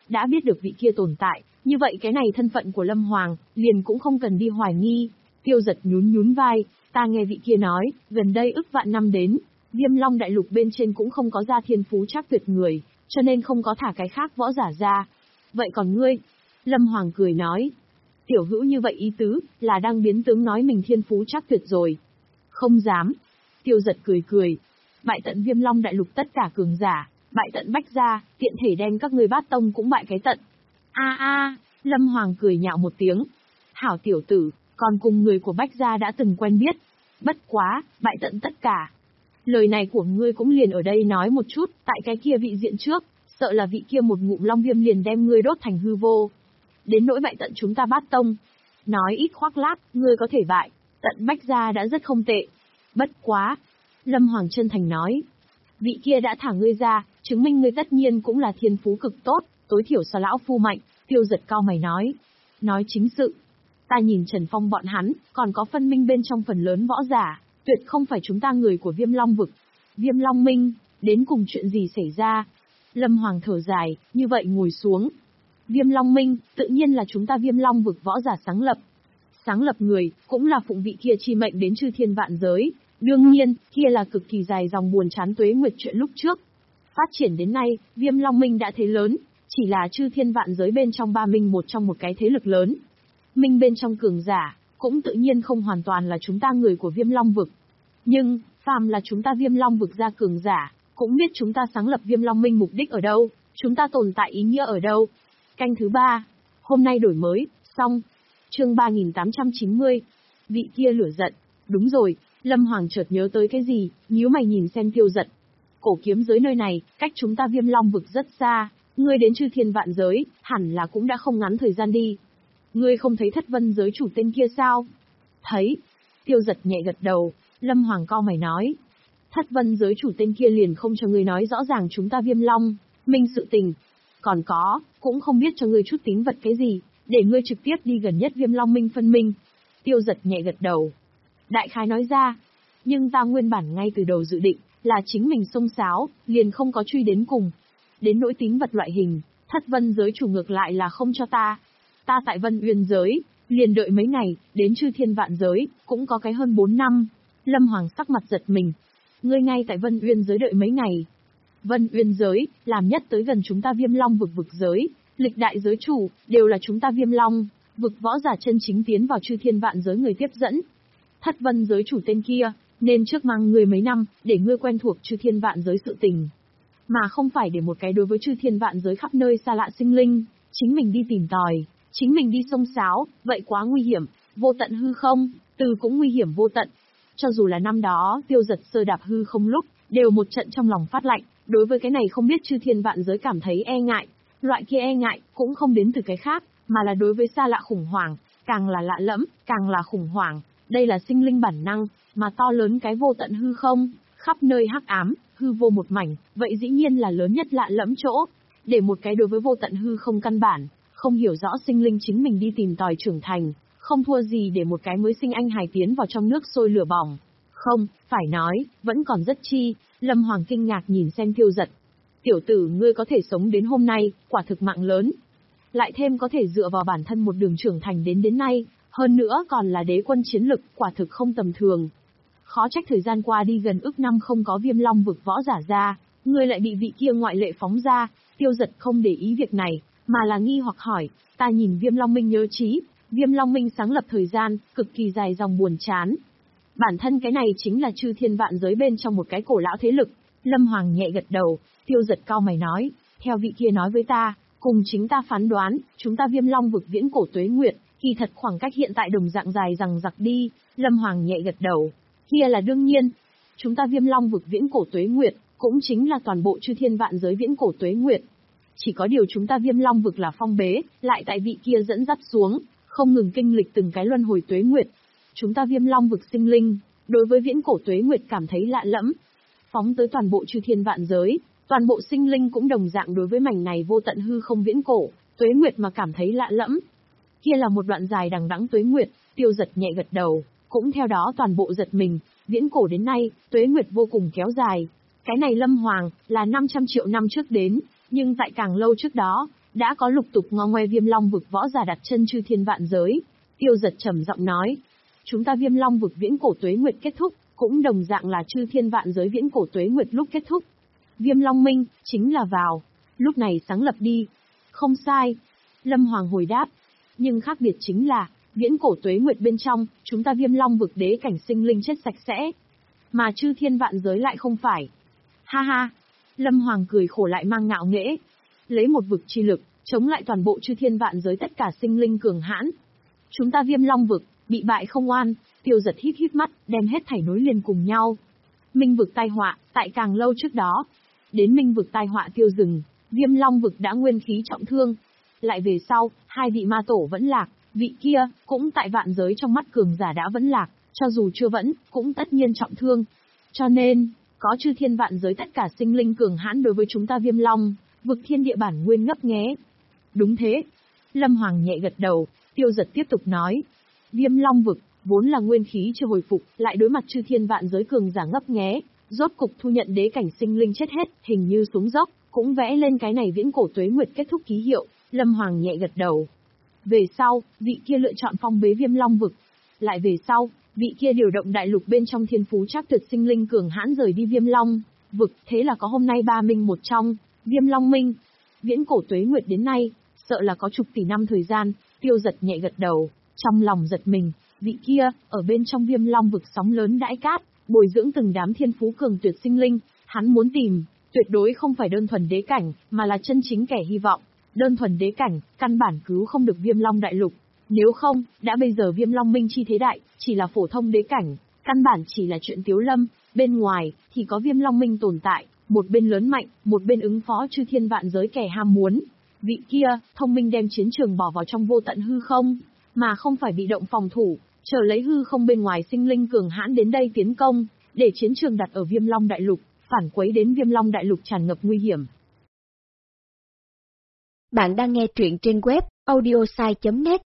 đã biết được vị kia tồn tại, như vậy cái này thân phận của Lâm Hoàng, liền cũng không cần đi hoài nghi. Tiêu Giật nhún nhún vai, ta nghe vị kia nói, gần đây ức vạn năm đến, Viêm Long đại lục bên trên cũng không có ra thiên phú trác tuyệt người, cho nên không có thả cái khác võ giả ra. Vậy còn ngươi? Lâm Hoàng cười nói. Tiểu hữu như vậy ý tứ, là đang biến tướng nói mình thiên phú trác tuyệt rồi. Không dám. Tiêu Giật cười cười. Bại tận Viêm Long đại lục tất cả cường giả, bại tận Bách gia, tiện thể đem các ngươi Bát tông cũng bại cái tận. A a, Lâm Hoàng cười nhạo một tiếng. Hảo tiểu tử, còn cùng người của Bách gia đã từng quen biết. Bất quá, bại tận tất cả. Lời này của ngươi cũng liền ở đây nói một chút, tại cái kia vị diện trước, sợ là vị kia một ngụm long viêm liền đem ngươi đốt thành hư vô. Đến nỗi bại tận chúng ta Bát tông. Nói ít khoác lác, ngươi có thể bại, tận Bách gia đã rất không tệ. Bất quá. Lâm Hoàng chân thành nói. Vị kia đã thả ngươi ra, chứng minh ngươi tất nhiên cũng là thiên phú cực tốt, tối thiểu so lão phu mạnh. Tiêu Giật cao mày nói. Nói chính sự. Ta nhìn Trần Phong bọn hắn, còn có phân minh bên trong phần lớn võ giả, tuyệt không phải chúng ta người của Viêm Long vực. Viêm Long Minh, đến cùng chuyện gì xảy ra? Lâm Hoàng thở dài, như vậy ngồi xuống. Viêm Long Minh, tự nhiên là chúng ta Viêm Long vực võ giả sáng lập. Sáng lập người, cũng là phụng vị kia chi mệnh đến chư thiên vạn giới. Đương nhiên, kia là cực kỳ dài dòng buồn chán tuế nguyệt chuyện lúc trước. Phát triển đến nay, Viêm Long Minh đã thế lớn, chỉ là chư thiên vạn giới bên trong ba minh một trong một cái thế lực lớn. Minh bên trong cường giả, cũng tự nhiên không hoàn toàn là chúng ta người của Viêm Long vực. Nhưng, phàm là chúng ta Viêm Long vực ra cường giả, cũng biết chúng ta sáng lập Viêm Long Minh mục đích ở đâu, chúng ta tồn tại ý nghĩa ở đâu. Canh thứ ba, hôm nay đổi mới, xong. Chương ba nghìn tám trăm chín mươi. Vị kia lửa giận. Đúng rồi, Lâm Hoàng chợt nhớ tới cái gì, nhíu mày nhìn xem Tiêu Giật. Cổ kiếm giới nơi này, cách chúng ta Viêm Long vực rất xa, ngươi đến chư thiên vạn giới, hẳn là cũng đã không ngắn thời gian đi. Ngươi không thấy Thất Vân giới chủ tên kia sao? Thấy. Tiêu Giật nhẹ gật đầu, Lâm Hoàng cau mày nói. Thất Vân giới chủ tên kia liền không cho ngươi nói rõ ràng chúng ta Viêm Long Minh sự tình. Còn có, cũng không biết cho ngươi chút tín vật cái gì, để ngươi trực tiếp đi gần nhất Viêm Long Minh phân minh. Tiêu Giật nhẹ gật đầu. Đại khái nói ra, nhưng ta nguyên bản ngay từ đầu dự định, là chính mình xông xáo, liền không có truy đến cùng. Đến nỗi tín vật loại hình, Thất Vân giới chủ ngược lại là không cho ta. Ta tại Vân Uyên giới, liền đợi mấy ngày, đến chư thiên vạn giới, cũng có cái hơn bốn năm. Lâm Hoàng sắc mặt giật mình. Ngươi ngay tại Vân Uyên giới đợi mấy ngày. Vân Uyên giới, làm nhất tới gần chúng ta Viêm Long vực vực giới, lịch đại giới chủ, đều là chúng ta Viêm Long vực võ giả chân chính tiến vào chư thiên vạn giới người tiếp dẫn. Thất Vân giới chủ tên kia, nên trước mang ngươi mấy năm, để ngươi quen thuộc chư thiên vạn giới sự tình. Mà không phải để một cái đối với chư thiên vạn giới khắp nơi xa lạ sinh linh, chính mình đi tìm tòi, chính mình đi xông xáo, vậy quá nguy hiểm, vô tận hư không, từ cũng nguy hiểm vô tận. Cho dù là năm đó, Tiêu Giật sơ đạp hư không lúc, đều một trận trong lòng phát lạnh, đối với cái này không biết chư thiên vạn giới cảm thấy e ngại. Loại kia e ngại, cũng không đến từ cái khác, mà là đối với xa lạ khủng hoảng, càng là lạ lẫm, càng là khủng hoảng. Đây là sinh linh bản năng, mà to lớn cái vô tận hư không, khắp nơi hắc ám, hư vô một mảnh, vậy dĩ nhiên là lớn nhất lạ lẫm chỗ. Để một cái đối với vô tận hư không căn bản, không hiểu rõ sinh linh chính mình đi tìm tòi trưởng thành, không thua gì để một cái mới sinh anh hài tiến vào trong nước sôi lửa bỏng. Không, phải nói, vẫn còn rất chi. Lâm Hoàng kinh ngạc nhìn xem Tiêu Giật. Tiểu tử ngươi có thể sống đến hôm nay, quả thực mạng lớn. Lại thêm có thể dựa vào bản thân một đường trưởng thành đến đến nay, hơn nữa còn là đế quân chiến lực, quả thực không tầm thường. Khó trách thời gian qua đi gần ức năm không có Viêm Long vực võ giả ra, ngươi lại bị vị kia ngoại lệ phóng ra. Tiêu Giật không để ý việc này, mà là nghi hoặc hỏi, ta nhìn Viêm Long Minh nhớ trí, Viêm Long Minh sáng lập thời gian, cực kỳ dài dòng buồn chán. Bản thân cái này chính là chư thiên vạn giới bên trong một cái cổ lão thế lực. Lâm Hoàng nhẹ gật đầu, Tiêu Giật cau mày nói, theo vị kia nói với ta, cùng chính ta phán đoán, chúng ta Viêm Long vực viễn cổ tuế nguyệt, kỳ thật khoảng cách hiện tại đồng dạng dài rằng giặc đi. Lâm Hoàng nhẹ gật đầu, kia là đương nhiên. Chúng ta Viêm Long vực viễn cổ tuế nguyệt, cũng chính là toàn bộ chư thiên vạn giới viễn cổ tuế nguyệt. Chỉ có điều chúng ta Viêm Long vực là phong bế, lại tại vị kia dẫn dắt xuống, không ngừng kinh lịch từng cái luân hồi tuế nguyệt. Chúng ta Viêm Long vực sinh linh, đối với viễn cổ tuế nguyệt cảm thấy lạ lẫm. Phóng tới toàn bộ chư thiên vạn giới, toàn bộ sinh linh cũng đồng dạng đối với mảnh này vô tận hư không viễn cổ, tuế nguyệt mà cảm thấy lạ lẫm. Kia là một đoạn dài đằng đẵng tuế nguyệt. Tiêu Giật nhẹ gật đầu, cũng theo đó toàn bộ giật mình, viễn cổ đến nay, tuế nguyệt vô cùng kéo dài. Cái này Lâm Hoàng, là năm trăm triệu năm trước đến, nhưng tại càng lâu trước đó, đã có lục tục ngo ngoe Viêm Long vực võ giả đặt chân chư thiên vạn giới. Tiêu Giật trầm giọng nói, chúng ta Viêm Long vực viễn cổ tuế nguyệt kết thúc, cũng đồng dạng là chư thiên vạn giới viễn cổ tuế nguyệt lúc kết thúc. Viêm Long Minh, chính là vào, lúc này sáng lập đi. Không sai. Lâm Hoàng hồi đáp. Nhưng khác biệt chính là, viễn cổ tuế nguyệt bên trong, chúng ta Viêm Long vực đế cảnh sinh linh chết sạch sẽ. Mà chư thiên vạn giới lại không phải. Ha ha. Lâm Hoàng cười khổ lại mang ngạo nghễ. Lấy một vực chi lực, chống lại toàn bộ chư thiên vạn giới tất cả sinh linh cường hãn. Chúng ta Viêm Long vực, bị bại không oan. Tiêu Giật híp híp mắt, đem hết thảy nối liền cùng nhau. Minh vực tai họa, tại càng lâu trước đó. Đến minh vực tai họa tiêu dừng, Viêm Long vực đã nguyên khí trọng thương. Lại về sau, hai vị ma tổ vẫn lạc, vị kia, cũng tại vạn giới trong mắt cường giả đã vẫn lạc, cho dù chưa vẫn, cũng tất nhiên trọng thương. Cho nên, có chư thiên vạn giới tất cả sinh linh cường hãn đối với chúng ta Viêm Long, vực thiên địa bản nguyên ngấp nghé. Đúng thế. Lâm Hoàng nhẹ gật đầu, Tiêu Giật tiếp tục nói. Viêm Long vực, vốn là nguyên khí chưa hồi phục, lại đối mặt chư thiên vạn giới cường giả ngấp nghé, rốt cục thu nhận đế cảnh sinh linh chết hết, hình như xuống dốc, cũng vẽ lên cái này viễn cổ tuế nguyệt kết thúc ký hiệu. Lâm Hoàng nhẹ gật đầu. Về sau, vị kia lựa chọn phong bế Viêm Long vực. Lại về sau, vị kia điều động đại lục bên trong thiên phú chắc tuyệt sinh linh cường hãn rời đi Viêm Long vực, thế là có hôm nay ba minh một trong, Viêm Long Minh. Viễn cổ tuế nguyệt đến nay, sợ là có chục tỷ năm thời gian. Tiêu Giật nhẹ gật đầu, trong lòng giật mình, vị kia, ở bên trong Viêm Long vực sóng lớn đãi cát, bồi dưỡng từng đám thiên phú cường tuyệt sinh linh, hắn muốn tìm, tuyệt đối không phải đơn thuần đế cảnh, mà là chân chính kẻ hy vọng. Đơn thuần đế cảnh, căn bản cứu không được Viêm Long đại lục. Nếu không, đã bây giờ Viêm Long Minh chi thế đại, chỉ là phổ thông đế cảnh, căn bản chỉ là chuyện tiếu lâm, bên ngoài, thì có Viêm Long Minh tồn tại, một bên lớn mạnh, một bên ứng phó chư thiên vạn giới kẻ ham muốn. Vị kia, thông minh đem chiến trường bỏ vào trong vô tận hư không, mà không phải bị động phòng thủ, chờ lấy hư không bên ngoài sinh linh cường hãn đến đây tiến công, để chiến trường đặt ở Viêm Long đại lục, phản quấy đến Viêm Long đại lục tràn ngập nguy hiểm. Bạn đang nghe truyện trên web audiosai chấm net.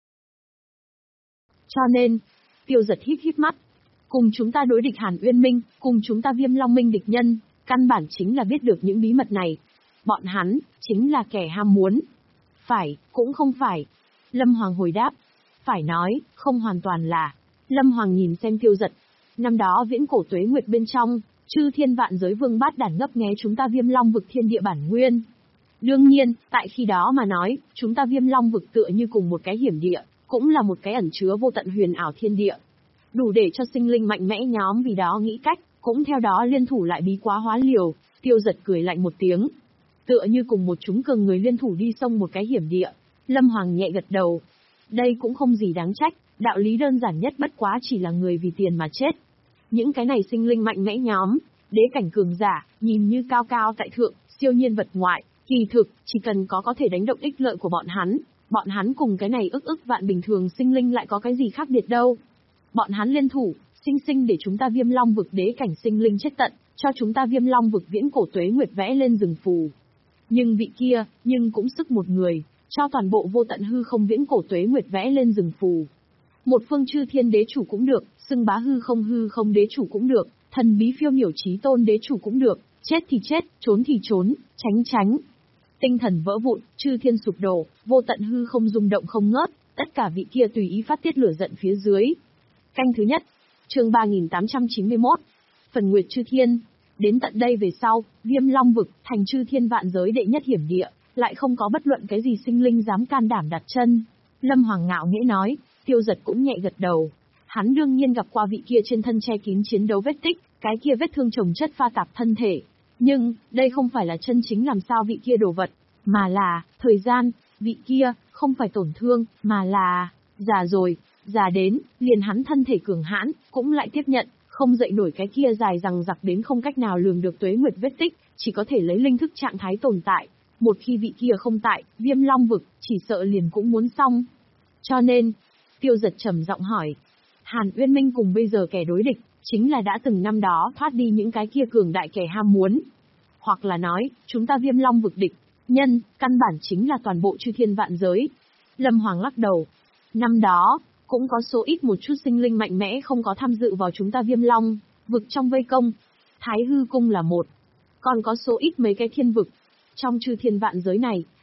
Cho nên, Tiêu Giật híp híp mắt. Cùng chúng ta đối địch Hàn Uyên Minh, cùng chúng ta Viêm Long Minh địch nhân, căn bản chính là biết được những bí mật này. Bọn hắn, chính là kẻ ham muốn. Phải, cũng không phải. Lâm Hoàng hồi đáp. Phải nói, không hoàn toàn là. Lâm Hoàng nhìn xem Tiêu Giật. Năm đó viễn cổ tuế nguyệt bên trong, chư thiên vạn giới vương bát đản ngấp nghé chúng ta Viêm Long vực thiên địa bản nguyên. Đương nhiên, tại khi đó mà nói, chúng ta Viêm Long vực tựa như cùng một cái hiểm địa, cũng là một cái ẩn chứa vô tận huyền ảo thiên địa. Đủ để cho sinh linh mạnh mẽ nhóm vì đó nghĩ cách, cũng theo đó liên thủ lại bí quá hóa liều. Tiêu Giật cười lạnh một tiếng. Tựa như cùng một chúng cường người liên thủ đi xông một cái hiểm địa. Lâm Hoàng nhẹ gật đầu. Đây cũng không gì đáng trách, đạo lý đơn giản nhất bất quá chỉ là người vì tiền mà chết. Những cái này sinh linh mạnh mẽ nhóm, đế cảnh cường giả, nhìn như cao cao tại thượng, siêu nhiên vật ngoại, kỳ thực, chỉ cần có có thể đánh động ích lợi của bọn hắn, bọn hắn cùng cái này ức ức vạn bình thường sinh linh lại có cái gì khác biệt đâu. Bọn hắn liên thủ, sinh sinh để chúng ta Viêm Long vực đế cảnh sinh linh chết tận, cho chúng ta Viêm Long vực viễn cổ tuế nguyệt vẽ lên rừng phù. Nhưng vị kia, nhưng cũng sức một người, cho toàn bộ vô tận hư không viễn cổ tuế nguyệt vẽ lên rừng phù. Một phương chư thiên đế chủ cũng được, xưng bá hư không hư không đế chủ cũng được, thần bí phiêu miểu chí tôn đế chủ cũng được, chết thì chết, trốn thì trốn, tránh tránh. Tinh thần vỡ vụn, chư thiên sụp đổ, vô tận hư không rung động không ngớt, tất cả vị kia tùy ý phát tiết lửa giận phía dưới. Canh thứ nhất, chương ba nghìn tám trăm chín mươi mốt, phần nguyệt chư thiên. Đến tận đây về sau, Viêm Long vực, thành chư thiên vạn giới đệ nhất hiểm địa, lại không có bất luận cái gì sinh linh dám can đảm đặt chân. Lâm Hoàng ngạo nghễ nói. Tiêu Giật cũng nhẹ gật đầu. Hắn đương nhiên gặp qua vị kia trên thân che kín chiến đấu vết tích, cái kia vết thương chồng chất pha tạp thân thể. Nhưng, đây không phải là chân chính làm sao vị kia đồ vật, mà là, thời gian, vị kia, không phải tổn thương, mà là, già rồi, già đến, liền hắn thân thể cường hãn, cũng lại tiếp nhận, không dậy nổi cái kia dài rằng giặc đến không cách nào lường được tuế nguyệt vết tích, chỉ có thể lấy linh thức trạng thái tồn tại. Một khi vị kia không tại, Viêm Long vực, chỉ sợ liền cũng muốn xong. Cho nên, Tiêu Giật trầm giọng hỏi, Hàn Uyên Minh cùng bây giờ kẻ đối địch, chính là đã từng năm đó thoát đi những cái kia cường đại kẻ ham muốn. Hoặc là nói, chúng ta Viêm Long vực địch, nhân, căn bản chính là toàn bộ chư thiên vạn giới. Lâm Hoàng lắc đầu. Năm đó, cũng có số ít một chút sinh linh mạnh mẽ không có tham dự vào chúng ta Viêm Long vực trong vây công. Thái Hư Cung là một. Còn có số ít mấy cái thiên vực. Trong chư thiên vạn giới này,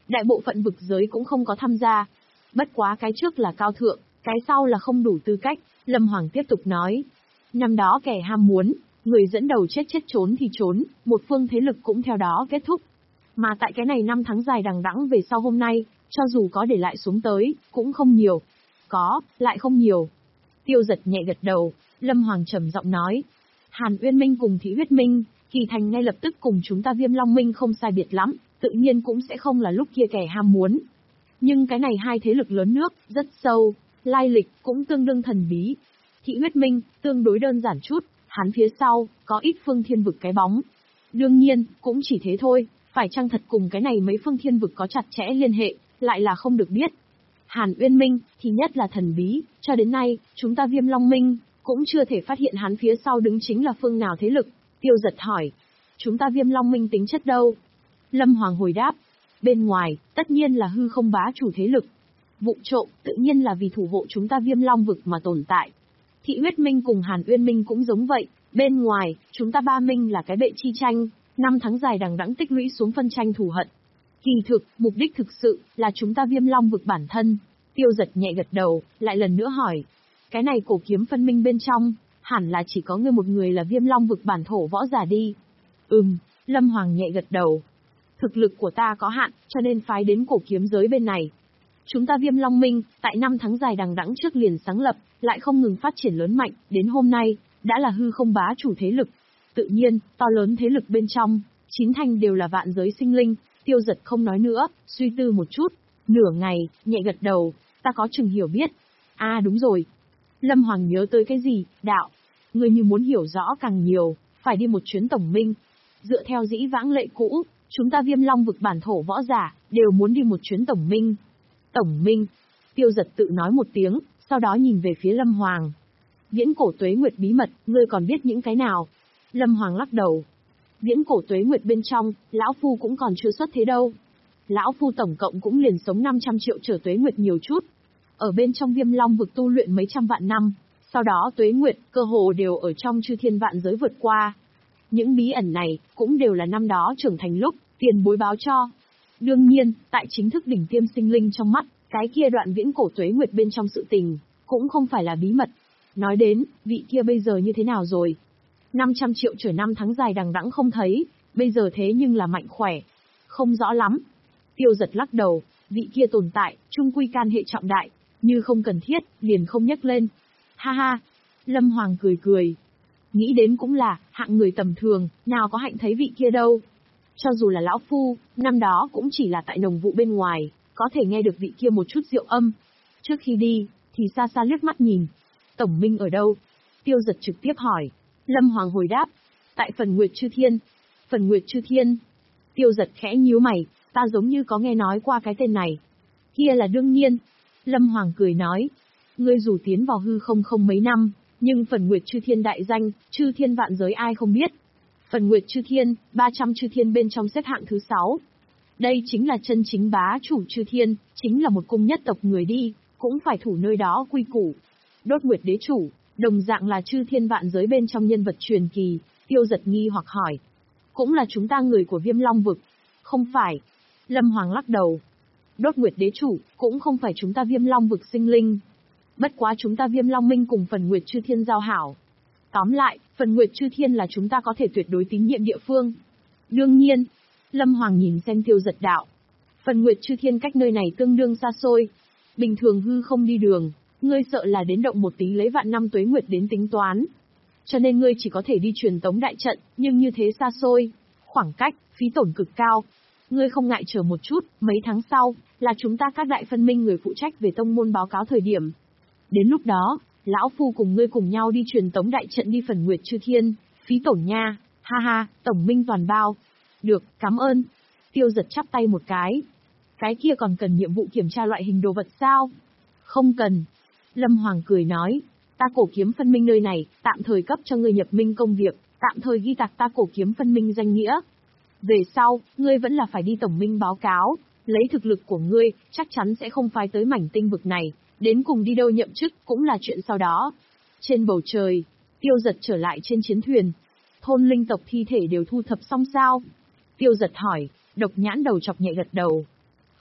đại bộ phận vực giới cũng không có tham gia. Bất quá cái trước là cao thượng, cái sau là không đủ tư cách, Lâm Hoàng tiếp tục nói. Năm đó kẻ ham muốn, người dẫn đầu chết chết trốn thì trốn, một phương thế lực cũng theo đó kết thúc. Mà tại cái này năm tháng dài đằng đẵng về sau hôm nay, cho dù có để lại xuống tới, cũng không nhiều. Có, lại không nhiều. Tiêu Giật nhẹ gật đầu, Lâm Hoàng trầm giọng nói. Hàn Uyên Minh cùng Thị Huyết Minh, Kỳ Thành ngay lập tức cùng chúng ta Viêm Long Minh không sai biệt lắm, tự nhiên cũng sẽ không là lúc kia kẻ ham muốn. Nhưng cái này hai thế lực lớn nước, rất sâu, lai lịch cũng tương đương thần bí. Thị Huyết Minh, tương đối đơn giản chút, hắn phía sau, có ít phương thiên vực cái bóng. Đương nhiên, cũng chỉ thế thôi, phải chăng thật cùng cái này mấy phương thiên vực có chặt chẽ liên hệ, lại là không được biết. Hàn Uyên Minh, thì nhất là thần bí, cho đến nay, chúng ta Viêm Long Minh, cũng chưa thể phát hiện hắn phía sau đứng chính là phương nào thế lực. Tiêu Giật hỏi, chúng ta Viêm Long Minh tính chất đâu? Lâm Hoàng hồi đáp, bên ngoài, tất nhiên là hư không bá chủ thế lực. Vụ trộm, tự nhiên là vì thủ hộ chúng ta Viêm Long vực mà tồn tại. Thị Huyết Minh cùng Hàn Uyên Minh cũng giống vậy, bên ngoài, chúng ta ba minh là cái bệ chi tranh, năm tháng dài đằng đẵng tích lũy xuống phân tranh thù hận. Kỳ thực, mục đích thực sự, là chúng ta Viêm Long vực bản thân. Tiêu Giật nhẹ gật đầu, lại lần nữa hỏi. Cái này cổ kiếm phân minh bên trong, hẳn là chỉ có ngươi một người là Viêm Long vực bản thổ võ giả đi. Ừm, Lâm Hoàng nhẹ gật đầu. Thực lực của ta có hạn, cho nên phái đến cổ kiếm giới bên này. Chúng ta Viêm Long Minh, tại năm tháng dài đằng đẵng trước liền sáng lập, lại không ngừng phát triển lớn mạnh, đến hôm nay, đã là hư không bá chủ thế lực. Tự nhiên, to lớn thế lực bên trong, chín thành đều là vạn giới sinh linh. Tiêu Giật không nói nữa, suy tư một chút, nửa ngày, nhẹ gật đầu, ta có chừng hiểu biết. À đúng rồi. Lâm Hoàng nhớ tới cái gì, đạo. Người như muốn hiểu rõ càng nhiều, phải đi một chuyến tổng minh. Dựa theo dĩ vãng lệ cũ, chúng ta Viêm Long vực bản thổ võ giả, đều muốn đi một chuyến tổng minh. Tổng minh. Tiêu Giật tự nói một tiếng, sau đó nhìn về phía Lâm Hoàng. Viễn cổ tuế nguyệt bí mật, ngươi còn biết những cái nào? Lâm Hoàng lắc đầu. Viễn cổ tuế nguyệt bên trong, lão phu cũng còn chưa xuất thế đâu. Lão phu tổng cộng cũng liền sống năm trăm triệu trở tuế nguyệt nhiều chút. Ở bên trong Viêm Long vực tu luyện mấy trăm vạn năm, sau đó tuế nguyệt, cơ hồ đều ở trong chư thiên vạn giới vượt qua. Những bí ẩn này, cũng đều là năm đó trưởng thành lúc, tiền bối báo cho. Đương nhiên, tại chính thức đỉnh tiêm sinh linh trong mắt, cái kia đoạn viễn cổ tuế nguyệt bên trong sự tình, cũng không phải là bí mật. Nói đến, vị kia bây giờ như thế nào rồi? năm trăm triệu trở năm tháng dài đằng đẵng không thấy, bây giờ thế nhưng là mạnh khỏe. Không rõ lắm. Tiêu Giật lắc đầu, vị kia tồn tại, trung quy can hệ trọng đại, như không cần thiết, liền không nhắc lên. Ha ha. Lâm Hoàng cười cười. Nghĩ đến cũng là, hạng người tầm thường, nào có hạnh thấy vị kia đâu. Cho dù là lão phu, năm đó cũng chỉ là tại nồng vụ bên ngoài, có thể nghe được vị kia một chút diệu âm. Trước khi đi, thì xa xa liếc mắt nhìn. Tổng minh ở đâu? Tiêu Giật trực tiếp hỏi. Lâm Hoàng hồi đáp. Tại Phần Nguyệt Chư Thiên. Phần Nguyệt Chư Thiên. Tiêu Giật khẽ nhíu mày, ta giống như có nghe nói qua cái tên này. Kia là đương nhiên. Lâm Hoàng cười nói. Ngươi dù tiến vào hư không không mấy năm, nhưng Phần Nguyệt Chư Thiên đại danh, chư thiên vạn giới ai không biết. Phần Nguyệt Chư Thiên, ba trăm chư thiên bên trong xếp hạng thứ sáu. Đây chính là chân chính bá chủ chư thiên, chính là một cung nhất tộc người đi, cũng phải thủ nơi đó quy củ. Đốt Nguyệt Đế Chủ, đồng dạng là chư thiên vạn giới bên trong nhân vật truyền kỳ. Tiêu Giật nghi hoặc hỏi. Cũng là chúng ta người của Viêm Long vực. Không phải. Lâm Hoàng lắc đầu. Đốt Nguyệt Đế Chủ, cũng không phải chúng ta Viêm Long vực sinh linh. Bất quá chúng ta Viêm Long Minh cùng Phần Nguyệt Chư Thiên giao hảo. Tóm lại, Phần Nguyệt Chư Thiên là chúng ta có thể tuyệt đối tín nhiệm địa phương. Đương nhiên. Lâm Hoàng nhìn xem Tiêu Giật đạo. Phần Nguyệt Chư Thiên cách nơi này tương đương xa xôi. Bình thường hư không đi đường, ngươi sợ là đến động một tí lấy vạn năm tuế nguyệt đến tính toán. Cho nên ngươi chỉ có thể đi truyền tống đại trận, nhưng như thế xa xôi, khoảng cách, phí tổn cực cao. Ngươi không ngại chờ một chút, mấy tháng sau, là chúng ta các đại phân minh người phụ trách về tông môn báo cáo thời điểm. Đến lúc đó, lão phu cùng ngươi cùng nhau đi truyền tống đại trận đi Phần Nguyệt Chư Thiên, phí tổn nha, ha ha, tổng minh toàn bao. Được, cảm ơn. Tiêu Giật chắp tay một cái. Cái kia còn cần nhiệm vụ kiểm tra loại hình đồ vật sao? Không cần. Lâm Hoàng cười nói, ta cổ kiếm phân minh nơi này, tạm thời cấp cho ngươi nhập minh công việc, tạm thời ghi tạc ta cổ kiếm phân minh danh nghĩa. Về sau, ngươi vẫn là phải đi tổng minh báo cáo, lấy thực lực của ngươi, chắc chắn sẽ không phái tới mảnh tinh vực này, đến cùng đi đâu nhậm chức cũng là chuyện sau đó. Trên bầu trời, Tiêu Giật trở lại trên chiến thuyền. Thôn linh tộc thi thể đều thu thập xong sao? Tiêu Giật hỏi, Độc Nhãn đầu chọc nhẹ gật đầu.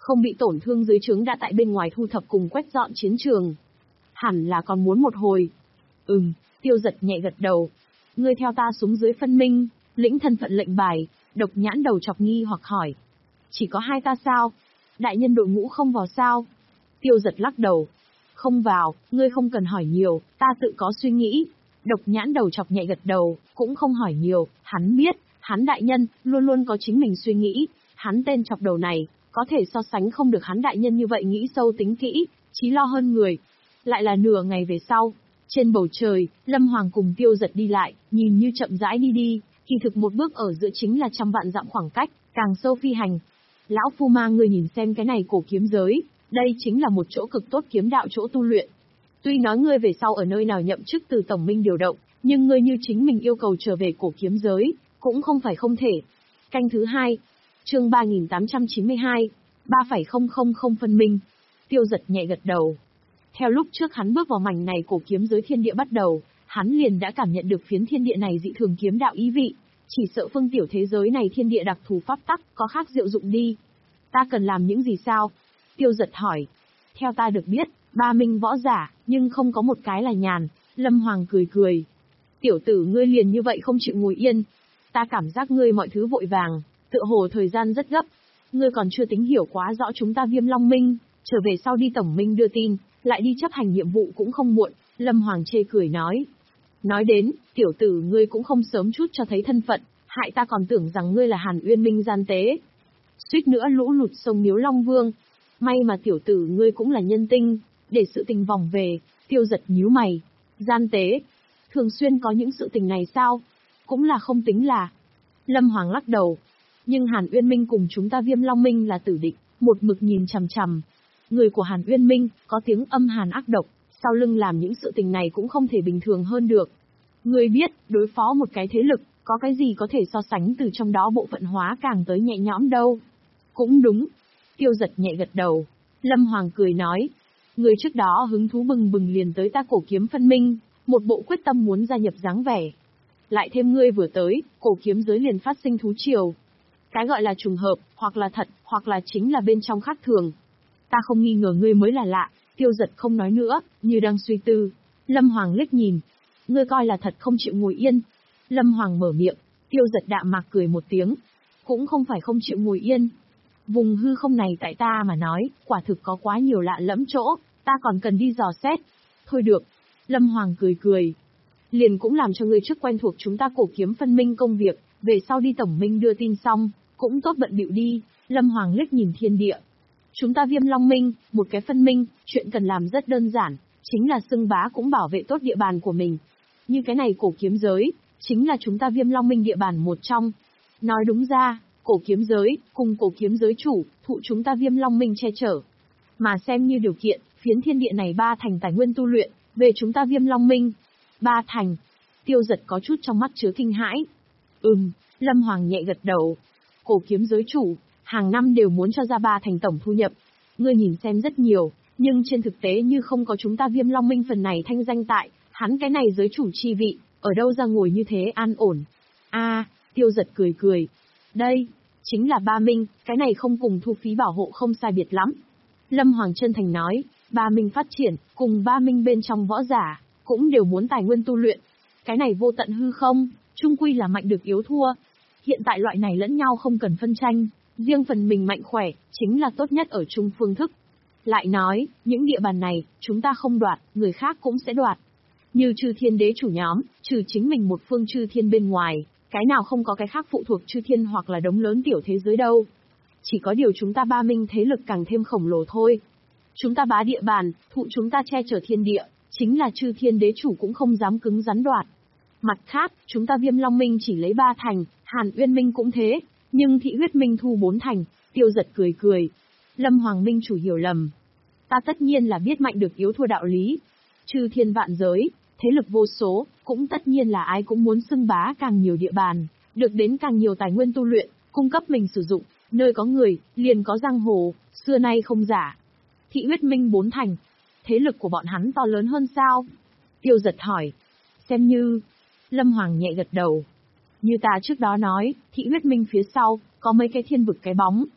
không bị tổn thương dưới trướng đã tại bên ngoài thu thập cùng quét dọn chiến trường. Hẳn là còn muốn một hồi. Ừm, Tiêu Giật nhẹ gật đầu. Ngươi theo ta xuống dưới phân minh, lĩnh thân phận lệnh bài. Độc Nhãn đầu chọc nghi hoặc hỏi. Chỉ có hai ta sao? Đại nhân đội ngũ không vào sao? Tiêu Giật lắc đầu. Không vào, ngươi không cần hỏi nhiều, ta tự có suy nghĩ. Độc Nhãn đầu chọc nhẹ gật đầu, cũng không hỏi nhiều, hắn biết, hắn đại nhân, luôn luôn có chính mình suy nghĩ. Hắn tên chọc đầu này, có thể so sánh không được hắn đại nhân như vậy nghĩ sâu tính kỹ, trí lo hơn người. Lại là nửa ngày về sau, trên bầu trời, Lâm Hoàng cùng Tiêu Giật đi lại, nhìn như chậm rãi đi đi, kỳ thực một bước ở giữa chính là trăm vạn dặm khoảng cách, càng sâu phi hành. Lão Phu Ma ngươi nhìn xem cái này cổ kiếm giới, đây chính là một chỗ cực tốt kiếm đạo chỗ tu luyện. Tuy nói ngươi về sau ở nơi nào nhậm chức từ tổng minh điều động, nhưng ngươi như chính mình yêu cầu trở về cổ kiếm giới, cũng không phải không thể. Canh thứ hai, chương ba nghìn tám trăm chín mươi hai, ba phẩy không không không phân minh. Tiêu Giật nhẹ gật đầu. Theo lúc trước hắn bước vào mảnh này cổ kiếm giới thiên địa bắt đầu, hắn liền đã cảm nhận được phiến thiên địa này dị thường kiếm đạo ý vị, chỉ sợ phương tiểu thế giới này thiên địa đặc thù pháp tắc có khác diệu dụng đi. Ta cần làm những gì sao? Tiêu Giật hỏi. Theo ta được biết, ba minh võ giả, nhưng không có một cái là nhàn. Lâm Hoàng cười cười. Tiểu tử ngươi liền như vậy không chịu ngồi yên. Ta cảm giác ngươi mọi thứ vội vàng, tựa hồ thời gian rất gấp. Ngươi còn chưa tính hiểu quá rõ chúng ta Viêm Long Minh, trở về sau đi tổng minh đưa tin, lại đi chấp hành nhiệm vụ cũng không muộn. Lâm Hoàng chê cười nói. Nói đến, tiểu tử ngươi cũng không sớm chút cho thấy thân phận, hại ta còn tưởng rằng ngươi là Hàn Uyên Minh gian tế. Suýt nữa lũ lụt sông Miếu Long Vương. May mà tiểu tử ngươi cũng là nhân tinh, để sự tình vòng về. Tiêu Giật nhíu mày. Gian tế? Thường xuyên có những sự tình này sao? Cũng là không tính là. Lâm Hoàng lắc đầu. Nhưng Hàn Uyên Minh cùng chúng ta Viêm Long Minh là tử địch, một mực nhìn chằm chằm. Người của Hàn Uyên Minh có tiếng âm hàn ác độc, sau lưng làm những sự tình này cũng không thể bình thường hơn được. Ngươi biết, đối phó một cái thế lực, có cái gì có thể so sánh từ trong đó bộ phận hóa càng tới nhẹ nhõm đâu. Cũng đúng. Tiêu Giật nhẹ gật đầu. Lâm Hoàng cười nói. Người trước đó hứng thú bừng bừng liền tới ta cổ kiếm phân minh, một bộ quyết tâm muốn gia nhập dáng vẻ. Lại thêm ngươi vừa tới, cổ kiếm giới liền phát sinh thú triều. Cái gọi là trùng hợp, hoặc là thật, hoặc là chính là bên trong khác thường. Ta không nghi ngờ ngươi mới là lạ. Tiêu Giật không nói nữa, như đang suy tư. Lâm Hoàng liếc nhìn. Ngươi coi là thật không chịu ngồi yên. Lâm Hoàng mở miệng. Tiêu Giật đạm mạc cười một tiếng. Cũng không phải không chịu ngồi yên. Vùng hư không này tại ta mà nói, quả thực có quá nhiều lạ lẫm chỗ, ta còn cần đi dò xét. Thôi được. Lâm Hoàng cười cười. Liền cũng làm cho ngươi trước quen thuộc chúng ta cổ kiếm phân minh công việc, về sau đi tổng minh đưa tin xong, cũng tốt bận bịu đi. Lâm Hoàng liếc nhìn thiên địa. Chúng ta Viêm Long Minh, một cái phân minh, chuyện cần làm rất đơn giản, chính là xưng bá cũng bảo vệ tốt địa bàn của mình. Như cái này cổ kiếm giới, chính là chúng ta Viêm Long Minh địa bàn một trong. Nói đúng ra, cổ kiếm giới, cùng cổ kiếm giới chủ, thụ chúng ta Viêm Long Minh che chở. Mà xem như điều kiện, phiến thiên địa này ba thành tài nguyên tu luyện, về chúng ta Viêm Long Minh. Ba thành. Tiêu Giật có chút trong mắt chứa kinh hãi. Ừm, Lâm Hoàng nhẹ gật đầu. Cổ kiếm giới chủ, hàng năm đều muốn cho ra ba thành tổng thu nhập. Ngươi nhìn xem rất nhiều, nhưng trên thực tế như không có chúng ta Viêm Long Minh phần này thanh danh tại, hắn cái này giới chủ chi vị, ở đâu ra ngồi như thế an ổn. A, à, Tiêu Giật cười cười. Đây, chính là ba minh, cái này không cùng thu phí bảo hộ không sai biệt lắm. Lâm Hoàng chân thành nói, ba minh phát triển, cùng ba minh bên trong võ giả, cũng đều muốn tài nguyên tu luyện. Cái này vô tận hư không, chung quy là mạnh được yếu thua. Hiện tại loại này lẫn nhau không cần phân tranh, riêng phần mình mạnh khỏe, chính là tốt nhất ở chung phương thức. Lại nói, những địa bàn này, chúng ta không đoạt, người khác cũng sẽ đoạt. Như Chư Thiên đế chủ nhóm, trừ chính mình một phương Chư Thiên bên ngoài, cái nào không có cái khác phụ thuộc Chư Thiên hoặc là đống lớn tiểu thế giới đâu. Chỉ có điều chúng ta ba minh thế lực càng thêm khổng lồ thôi. Chúng ta bá địa bàn, thụ chúng ta che chở thiên địa, chính là Chư Thiên đế chủ cũng không dám cứng rắn đoạt. Mặt khác, chúng ta Viêm Long Minh chỉ lấy ba thành, Hàn Uyên Minh cũng thế, nhưng Thị Huyết Minh thu bốn thành. Tiêu Giật cười cười. Lâm Hoàng Minh chủ hiểu lầm. Ta tất nhiên là biết mạnh được yếu thua đạo lý. Chư thiên vạn giới, thế lực vô số, cũng tất nhiên là ai cũng muốn xưng bá càng nhiều địa bàn, được đến càng nhiều tài nguyên tu luyện, cung cấp mình sử dụng, nơi có người, liền có giang hồ, xưa nay không giả. Thị Huyết Minh bốn thành, thế lực của bọn hắn to lớn hơn sao? Tiêu Giật hỏi. Xem như... Lâm Hoàng nhẹ gật đầu. Như ta trước đó nói, Thị Huyết Minh phía sau, có mấy cái thiên vực cái bóng.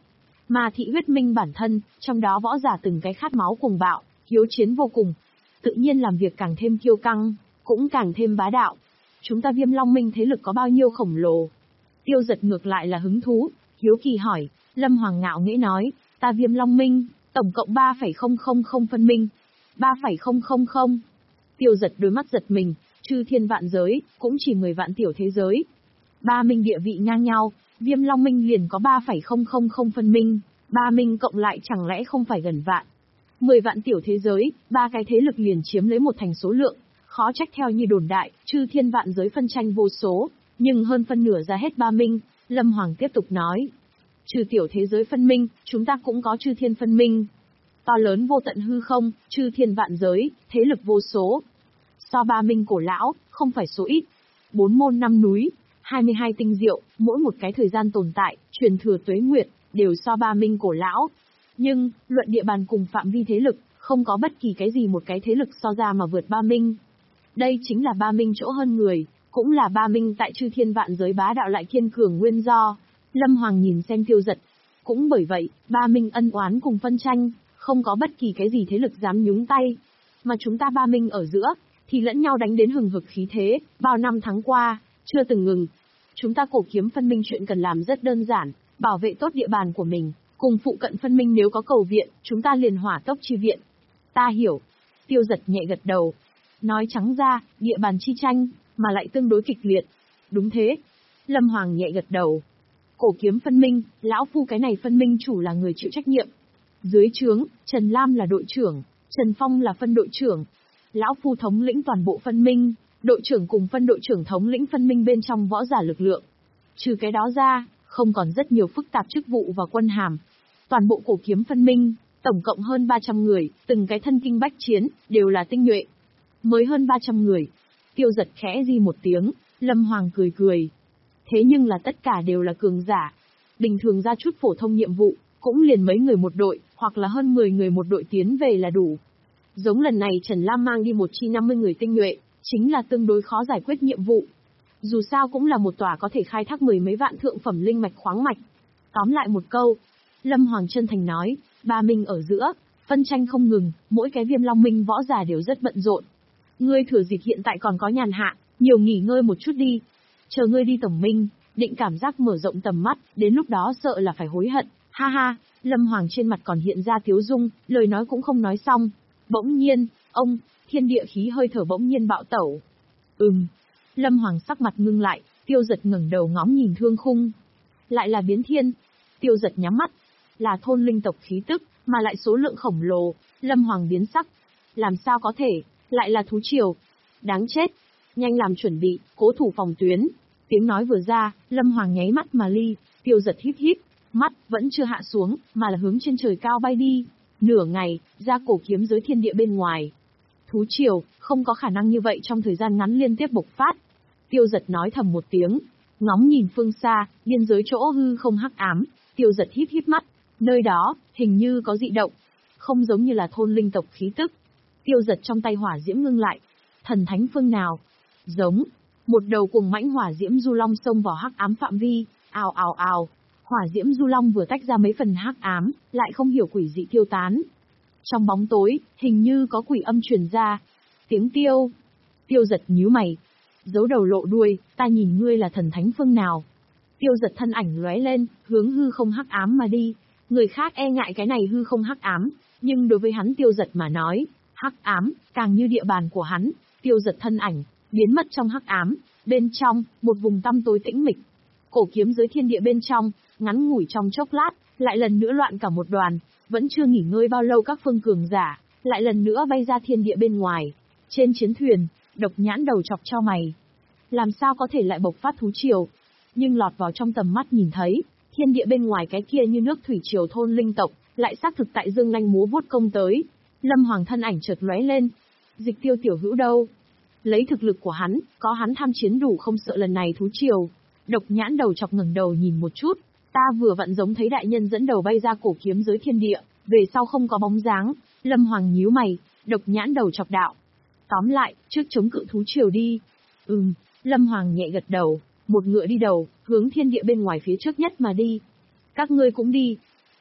Mà thị huyết minh bản thân, trong đó võ giả từng cái khát máu cuồng bạo, hiếu chiến vô cùng. Tự nhiên làm việc càng thêm kiêu căng, cũng càng thêm bá đạo. Chúng ta Viêm Long Minh thế lực có bao nhiêu khổng lồ? Tiêu Giật ngược lại là hứng thú, hiếu kỳ hỏi. Lâm Hoàng ngạo nghễ nói, ta Viêm Long Minh, tổng cộng ba phẩy không không không phân minh. ba phẩy không không không. Tiêu Giật đôi mắt giật mình, chư thiên vạn giới, cũng chỉ mười vạn tiểu thế giới. Ba minh địa vị ngang nhau, Viêm Long Minh liền có ba phẩy không không không phân minh, ba minh cộng lại chẳng lẽ không phải gần vạn. mười vạn tiểu thế giới, ba cái thế lực liền chiếm lấy một thành số lượng, khó trách theo như đồn đại, chư thiên vạn giới phân tranh vô số, nhưng hơn phân nửa ra hết ba minh. Lâm Hoàng tiếp tục nói, trừ tiểu thế giới phân minh, chúng ta cũng có chư thiên phân minh. To lớn vô tận hư không, chư thiên vạn giới, thế lực vô số. So ba minh cổ lão, không phải số ít. Bốn môn năm núi, hai mươi hai tinh diệu, mỗi một cái thời gian tồn tại, truyền thừa tuế nguyệt, đều so ba minh cổ lão. Nhưng, luận địa bàn cùng phạm vi thế lực, không có bất kỳ cái gì một cái thế lực so ra mà vượt ba minh. Đây chính là ba minh chỗ hơn người, cũng là ba minh tại chư thiên vạn giới bá đạo lại kiên cường nguyên do. Lâm Hoàng nhìn xem Tiêu Giật. Cũng bởi vậy, ba minh ân oán cùng phân tranh, không có bất kỳ cái gì thế lực dám nhúng tay. Mà chúng ta ba minh ở giữa, thì lẫn nhau đánh đến hừng hực khí thế, bao năm tháng qua, chưa từng ngừng. Chúng ta cổ kiếm phân minh chuyện cần làm rất đơn giản, bảo vệ tốt địa bàn của mình, cùng phụ cận phân minh nếu có cầu viện, chúng ta liền hỏa tốc chi viện. Ta hiểu. Tiêu Giật nhẹ gật đầu. Nói trắng ra, địa bàn chi tranh, mà lại tương đối kịch liệt. Đúng thế. Lâm Hoàng nhẹ gật đầu. Cổ kiếm phân minh, lão phu cái này phân minh chủ là người chịu trách nhiệm. Dưới trướng, Trần Lam là đội trưởng, Trần Phong là phân đội trưởng. Lão phu thống lĩnh toàn bộ phân minh, đội trưởng cùng phân đội trưởng thống lĩnh phân minh bên trong võ giả lực lượng. Trừ cái đó ra, không còn rất nhiều phức tạp chức vụ và quân hàm. Toàn bộ cổ kiếm phân minh, tổng cộng hơn ba trăm người, từng cái thân kinh bách chiến, đều là tinh nhuệ. Mới hơn ba trăm người. Tiêu Giật khẽ di một tiếng, Lâm Hoàng cười cười. Thế nhưng là tất cả đều là cường giả. Bình thường ra chút phổ thông nhiệm vụ, cũng liền mấy người một đội, hoặc là hơn mười người một đội tiến về là đủ. Giống lần này Trần Lam mang đi một chi năm mươi người tinh nhuệ, chính là tương đối khó giải quyết nhiệm vụ. Dù sao cũng là một tòa có thể khai thác mười mấy vạn thượng phẩm linh mạch khoáng mạch. Tóm lại một câu, Lâm Hoàng chân thành nói, ba minh ở giữa, phân tranh không ngừng, mỗi cái Viêm Long Minh võ giả đều rất bận rộn. Ngươi thừa dịp hiện tại còn có nhàn hạ, nhiều nghỉ ngơi một chút đi. Chờ ngươi đi tổng minh, định cảm giác mở rộng tầm mắt, đến lúc đó sợ là phải hối hận. Ha ha, Lâm Hoàng trên mặt còn hiện ra tiếu dung, lời nói cũng không nói xong. Bỗng nhiên, ông, thiên địa khí hơi thở bỗng nhiên bạo tẩu. Ừm. Lâm Hoàng sắc mặt ngưng lại, Tiêu Giật ngẩng đầu ngóng nhìn thương khung. Lại là biến thiên. Tiêu Giật nhắm mắt. Là thôn linh tộc khí tức, mà lại số lượng khổng lồ. Lâm Hoàng biến sắc. Làm sao có thể, lại là thú triều. Đáng chết. Nhanh làm chuẩn bị, cố thủ phòng tuyến. Tiếng nói vừa ra, Lâm Hoàng nháy mắt mà ly. Tiêu Giật híp híp, mắt vẫn chưa hạ xuống, mà là hướng trên trời cao bay đi. Nửa ngày, ra cổ kiếm giới thiên địa bên ngoài. Thú triều, không có khả năng như vậy trong thời gian ngắn liên tiếp bộc phát. Tiêu Giật nói thầm một tiếng, ngóng nhìn phương xa, biên giới chỗ hư không hắc ám. Tiêu Giật híp híp mắt, nơi đó, hình như có dị động. Không giống như là thôn linh tộc khí tức. Tiêu Giật trong tay hỏa diễm ngưng lại. Thần thánh phương nào? Giống. Một đầu cuồng mãnh hỏa diễm du long xông vào hắc ám phạm vi, ào ào ào. Hỏa diễm du long vừa tách ra mấy phần hắc ám, lại không hiểu quỷ dị tiêu tán. Trong bóng tối, hình như có quỷ âm truyền ra. Tiếng tiêu. Tiêu Giật nhíu mày. Giấu đầu lộ đuôi, ta nhìn ngươi là thần thánh phương nào. Tiêu Giật thân ảnh lóe lên, hướng hư không hắc ám mà đi. Người khác e ngại cái này hư không hắc ám, nhưng đối với hắn Tiêu Giật mà nói, hắc ám, càng như địa bàn của hắn. Tiêu Giật thân ảnh, biến mất trong hắc ám, bên trong, một vùng tăm tối tĩnh mịch. Cổ kiếm giới thiên địa bên trong, ngắn ngủi trong chốc lát, lại lần nữa loạn cả một đoàn, vẫn chưa nghỉ ngơi bao lâu các phương cường giả, lại lần nữa bay ra thiên địa bên ngoài. Trên chiến thuyền, Độc Nhãn đầu chọc cho mày. Làm sao có thể lại bộc phát thú triều? Nhưng lọt vào trong tầm mắt nhìn thấy, thiên địa bên ngoài cái kia như nước thủy triều thôn linh tộc, lại xác thực tại dương nanh múa vuốt công tới. Lâm Hoàng thân ảnh chợt lóe lên. Dịch Tiêu tiểu hữu đâu? Lấy thực lực của hắn, có hắn tham chiến đủ không sợ lần này thú triều. Độc Nhãn đầu chọc ngẩng đầu nhìn một chút, ta vừa vặn giống thấy đại nhân dẫn đầu bay ra cổ kiếm giới thiên địa, về sau không có bóng dáng. Lâm Hoàng nhíu mày, Độc Nhãn đầu chọc đạo. Tóm lại, trước chống cự thú triều đi. Ừm, Lâm Hoàng nhẹ gật đầu, một ngựa đi đầu, hướng thiên địa bên ngoài phía trước nhất mà đi. Các ngươi cũng đi.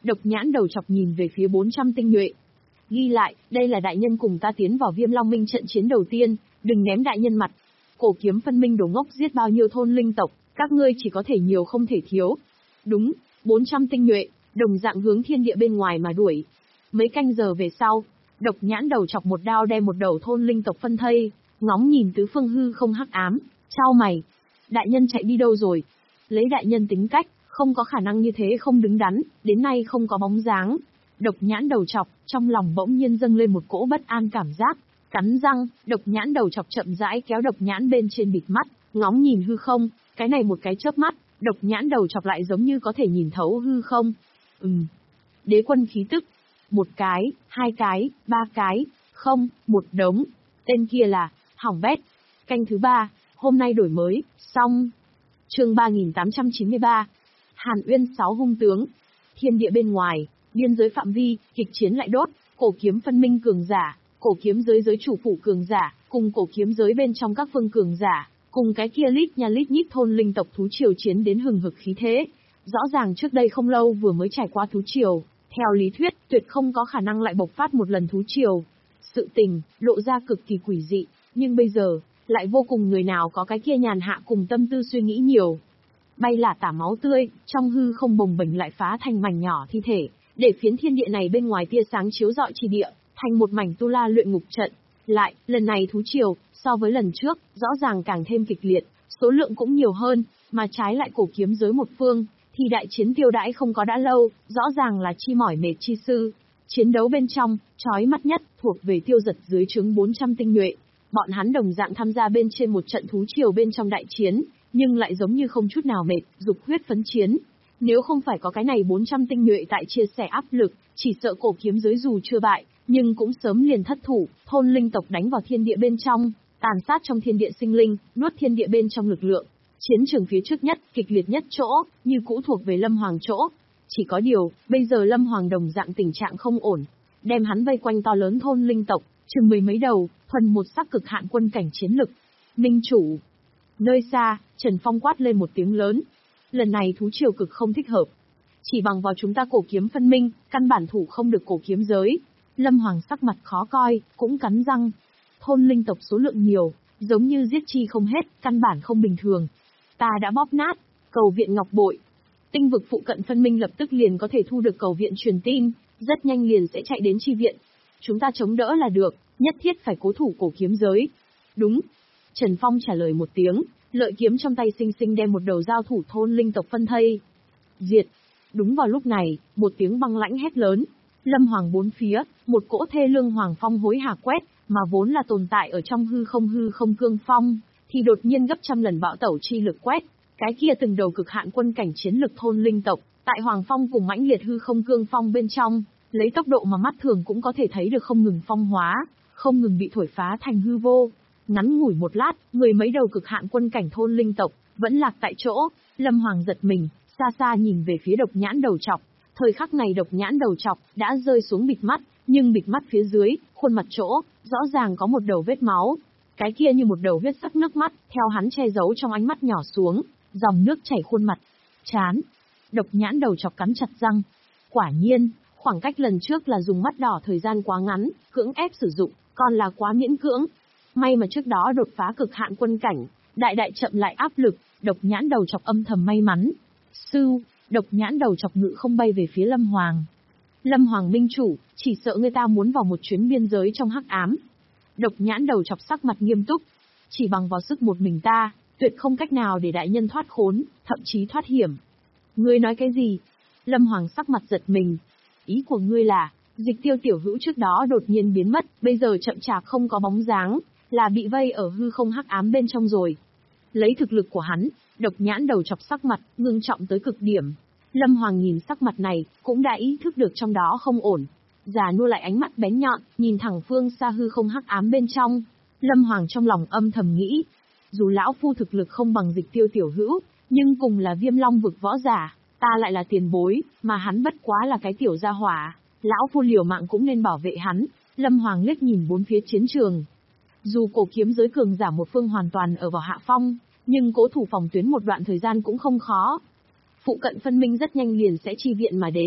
Độc nhãn đầu chọc nhìn về phía bốn trăm tinh nhuệ. Ghi lại, đây là đại nhân cùng ta tiến vào Viêm Long Minh trận chiến đầu tiên, đừng ném đại nhân mặt. Cổ kiếm phân minh đồ ngốc giết bao nhiêu thôn linh tộc, các ngươi chỉ có thể nhiều không thể thiếu. Đúng, bốn trăm tinh nhuệ, đồng dạng hướng thiên địa bên ngoài mà đuổi. Mấy canh giờ về sau, độc nhãn đầu chọc một đao đem một đầu thôn linh tộc phân thây, ngóng nhìn tứ phương hư không hắc ám, chau mày. Đại nhân chạy đi đâu rồi? Lấy đại nhân tính cách, không có khả năng như thế không đứng đắn, đến nay không có bóng dáng. Độc nhãn đầu chọc, trong lòng bỗng nhiên dâng lên một cỗ bất an cảm giác, cắn răng, độc nhãn đầu chọc chậm rãi kéo độc nhãn bên trên bịt mắt, ngóng nhìn hư không, cái này một cái chớp mắt, độc nhãn đầu chọc lại giống như có thể nhìn thấu hư không. Ừm. Đế quân khí tức. Một cái, hai cái, ba cái, không, một đống. Tên kia là, hỏng bét. Canh thứ ba, hôm nay đổi mới, xong. Chương ba nghìn tám trăm chín mươi ba. Hàn Uyên sáu hung tướng. Thiên địa bên ngoài, biên giới phạm vi, kịch chiến lại đốt, cổ kiếm phân minh cường giả, cổ kiếm giới giới chủ phủ cường giả, cùng cổ kiếm giới bên trong các phương cường giả, cùng cái kia lít nha lít nhít thôn linh tộc thú triều chiến đến hừng hực khí thế. Rõ ràng trước đây không lâu vừa mới trải qua thú triều, theo lý thuyết, tuyệt không có khả năng lại bộc phát một lần thú triều. Sự tình, lộ ra cực kỳ quỷ dị, nhưng bây giờ, lại vô cùng người nào có cái kia nhàn hạ cùng tâm tư suy nghĩ nhiều. Bay là tả máu tươi, trong hư không bồng bềnh lại phá thành mảnh nhỏ thi thể, để phiến thiên địa này bên ngoài tia sáng chiếu rọi chi địa, thành một mảnh tu la luyện ngục trận. Lại, lần này thú triều, so với lần trước, rõ ràng càng thêm kịch liệt, số lượng cũng nhiều hơn, mà trái lại cổ kiếm giới một phương, thì đại chiến tiêu đãi không có đã lâu, rõ ràng là chi mỏi mệt chi sư. Chiến đấu bên trong, chói mắt nhất, thuộc về tiêu giật dưới trướng bốn trăm tinh nhuệ. Bọn hắn đồng dạng tham gia bên trên một trận thú triều bên trong đại chiến, nhưng lại giống như không chút nào mệt, dục huyết phấn chiến. Nếu không phải có cái này bốn trăm tinh nhuệ tại chia sẻ áp lực, chỉ sợ cổ kiếm giới dù chưa bại, nhưng cũng sớm liền thất thủ, thôn linh tộc đánh vào thiên địa bên trong, tàn sát trong thiên địa sinh linh, nuốt thiên địa bên trong lực lượng. Chiến trường phía trước nhất, kịch liệt nhất chỗ, như cũ thuộc về Lâm Hoàng chỗ. Chỉ có điều, bây giờ Lâm Hoàng đồng dạng tình trạng không ổn, đem hắn vây quanh to lớn thôn linh tộc, chừng mười mấy đầu, thuần một sắc cực hạn quân cảnh chiến lực. Minh chủ. Nơi xa, Trần Phong quát lên một tiếng lớn. Lần này thú triều cực không thích hợp. Chỉ bằng vào chúng ta cổ kiếm phân minh, căn bản thủ không được cổ kiếm giới. Lâm Hoàng sắc mặt khó coi, cũng cắn răng. Thôn linh tộc số lượng nhiều, giống như giết chi không hết, căn bản không bình thường. Ta đã bóp nát, cầu viện ngọc bội. Tinh vực phụ cận phân minh lập tức liền có thể thu được cầu viện truyền tin, rất nhanh liền sẽ chạy đến chi viện. Chúng ta chống đỡ là được, nhất thiết phải cố thủ cổ kiếm giới. Đúng. Trần Phong trả lời một tiếng, lợi kiếm trong tay xinh xinh đem một đầu giao thủ thôn linh tộc phân thây. Diệt. Đúng vào lúc này, một tiếng băng lãnh hét lớn. Lâm Hoàng bốn phía, một cỗ thê lương hoàng phong hối hả quét, mà vốn là tồn tại ở trong hư không hư không cương phong, thì đột nhiên gấp trăm lần bạo tẩu chi lực quét. Cái kia từng đầu cực hạn quân cảnh chiến lực thôn linh tộc, tại hoàng phong cùng mãnh liệt hư không cương phong bên trong, lấy tốc độ mà mắt thường cũng có thể thấy được không ngừng phong hóa, không ngừng bị thổi phá thành hư vô. Ngắn ngủi một lát, mười mấy đầu cực hạn quân cảnh thôn linh tộc vẫn lạc tại chỗ. Lâm Hoàng giật mình, xa xa nhìn về phía độc nhãn đầu chọc. Thời khắc này độc nhãn đầu chọc đã rơi xuống bịt mắt, nhưng bịt mắt phía dưới, khuôn mặt chỗ, rõ ràng có một đầu vết máu. Cái kia như một đầu huyết sắc nước mắt, theo hắn che giấu trong ánh mắt nhỏ xuống, dòng nước chảy khuôn mặt. Chán. Độc nhãn đầu chọc cắn chặt răng. Quả nhiên, khoảng cách lần trước là dùng mắt đỏ thời gian quá ngắn, cưỡng ép sử dụng, còn là quá miễn cưỡng. May mà trước đó đột phá cực hạn quân cảnh, đại đại chậm lại áp lực, độc nhãn đầu chọc âm thầm may mắn. Sưu, độc nhãn đầu chọc ngự không bay về phía Lâm Hoàng. Lâm Hoàng minh chủ, chỉ sợ người ta muốn vào một chuyến biên giới trong hắc ám. Độc nhãn đầu chọc sắc mặt nghiêm túc. Chỉ bằng vào sức một mình ta, tuyệt không cách nào để đại nhân thoát khốn, thậm chí thoát hiểm. Ngươi nói cái gì? Lâm Hoàng sắc mặt giật mình. Ý của ngươi là, Dịch Tiêu tiểu hữu trước đó đột nhiên biến mất, bây giờ chậm chạp không có bóng dáng, là bị vây ở hư không hắc ám bên trong rồi. Lấy thực lực của hắn, độc nhãn đầu chọc sắc mặt, ngưng trọng tới cực điểm. Lâm Hoàng nhìn sắc mặt này, cũng đã ý thức được trong đó không ổn. Già nua lại ánh mắt bén nhọn, nhìn thẳng phương xa hư không hắc ám bên trong. Lâm Hoàng trong lòng âm thầm nghĩ, dù lão phu thực lực không bằng Dịch Tiêu tiểu hữu, nhưng cùng là Viêm Long vực võ giả, ta lại là tiền bối, mà hắn bất quá là cái tiểu gia hỏa, lão phu liều mạng cũng nên bảo vệ hắn. Lâm Hoàng liếc nhìn bốn phía chiến trường. Dù cổ kiếm giới cường giả một phương hoàn toàn ở vào hạ phong, nhưng cố thủ phòng tuyến một đoạn thời gian cũng không khó. Phụ cận phân minh rất nhanh liền sẽ chi viện mà đến,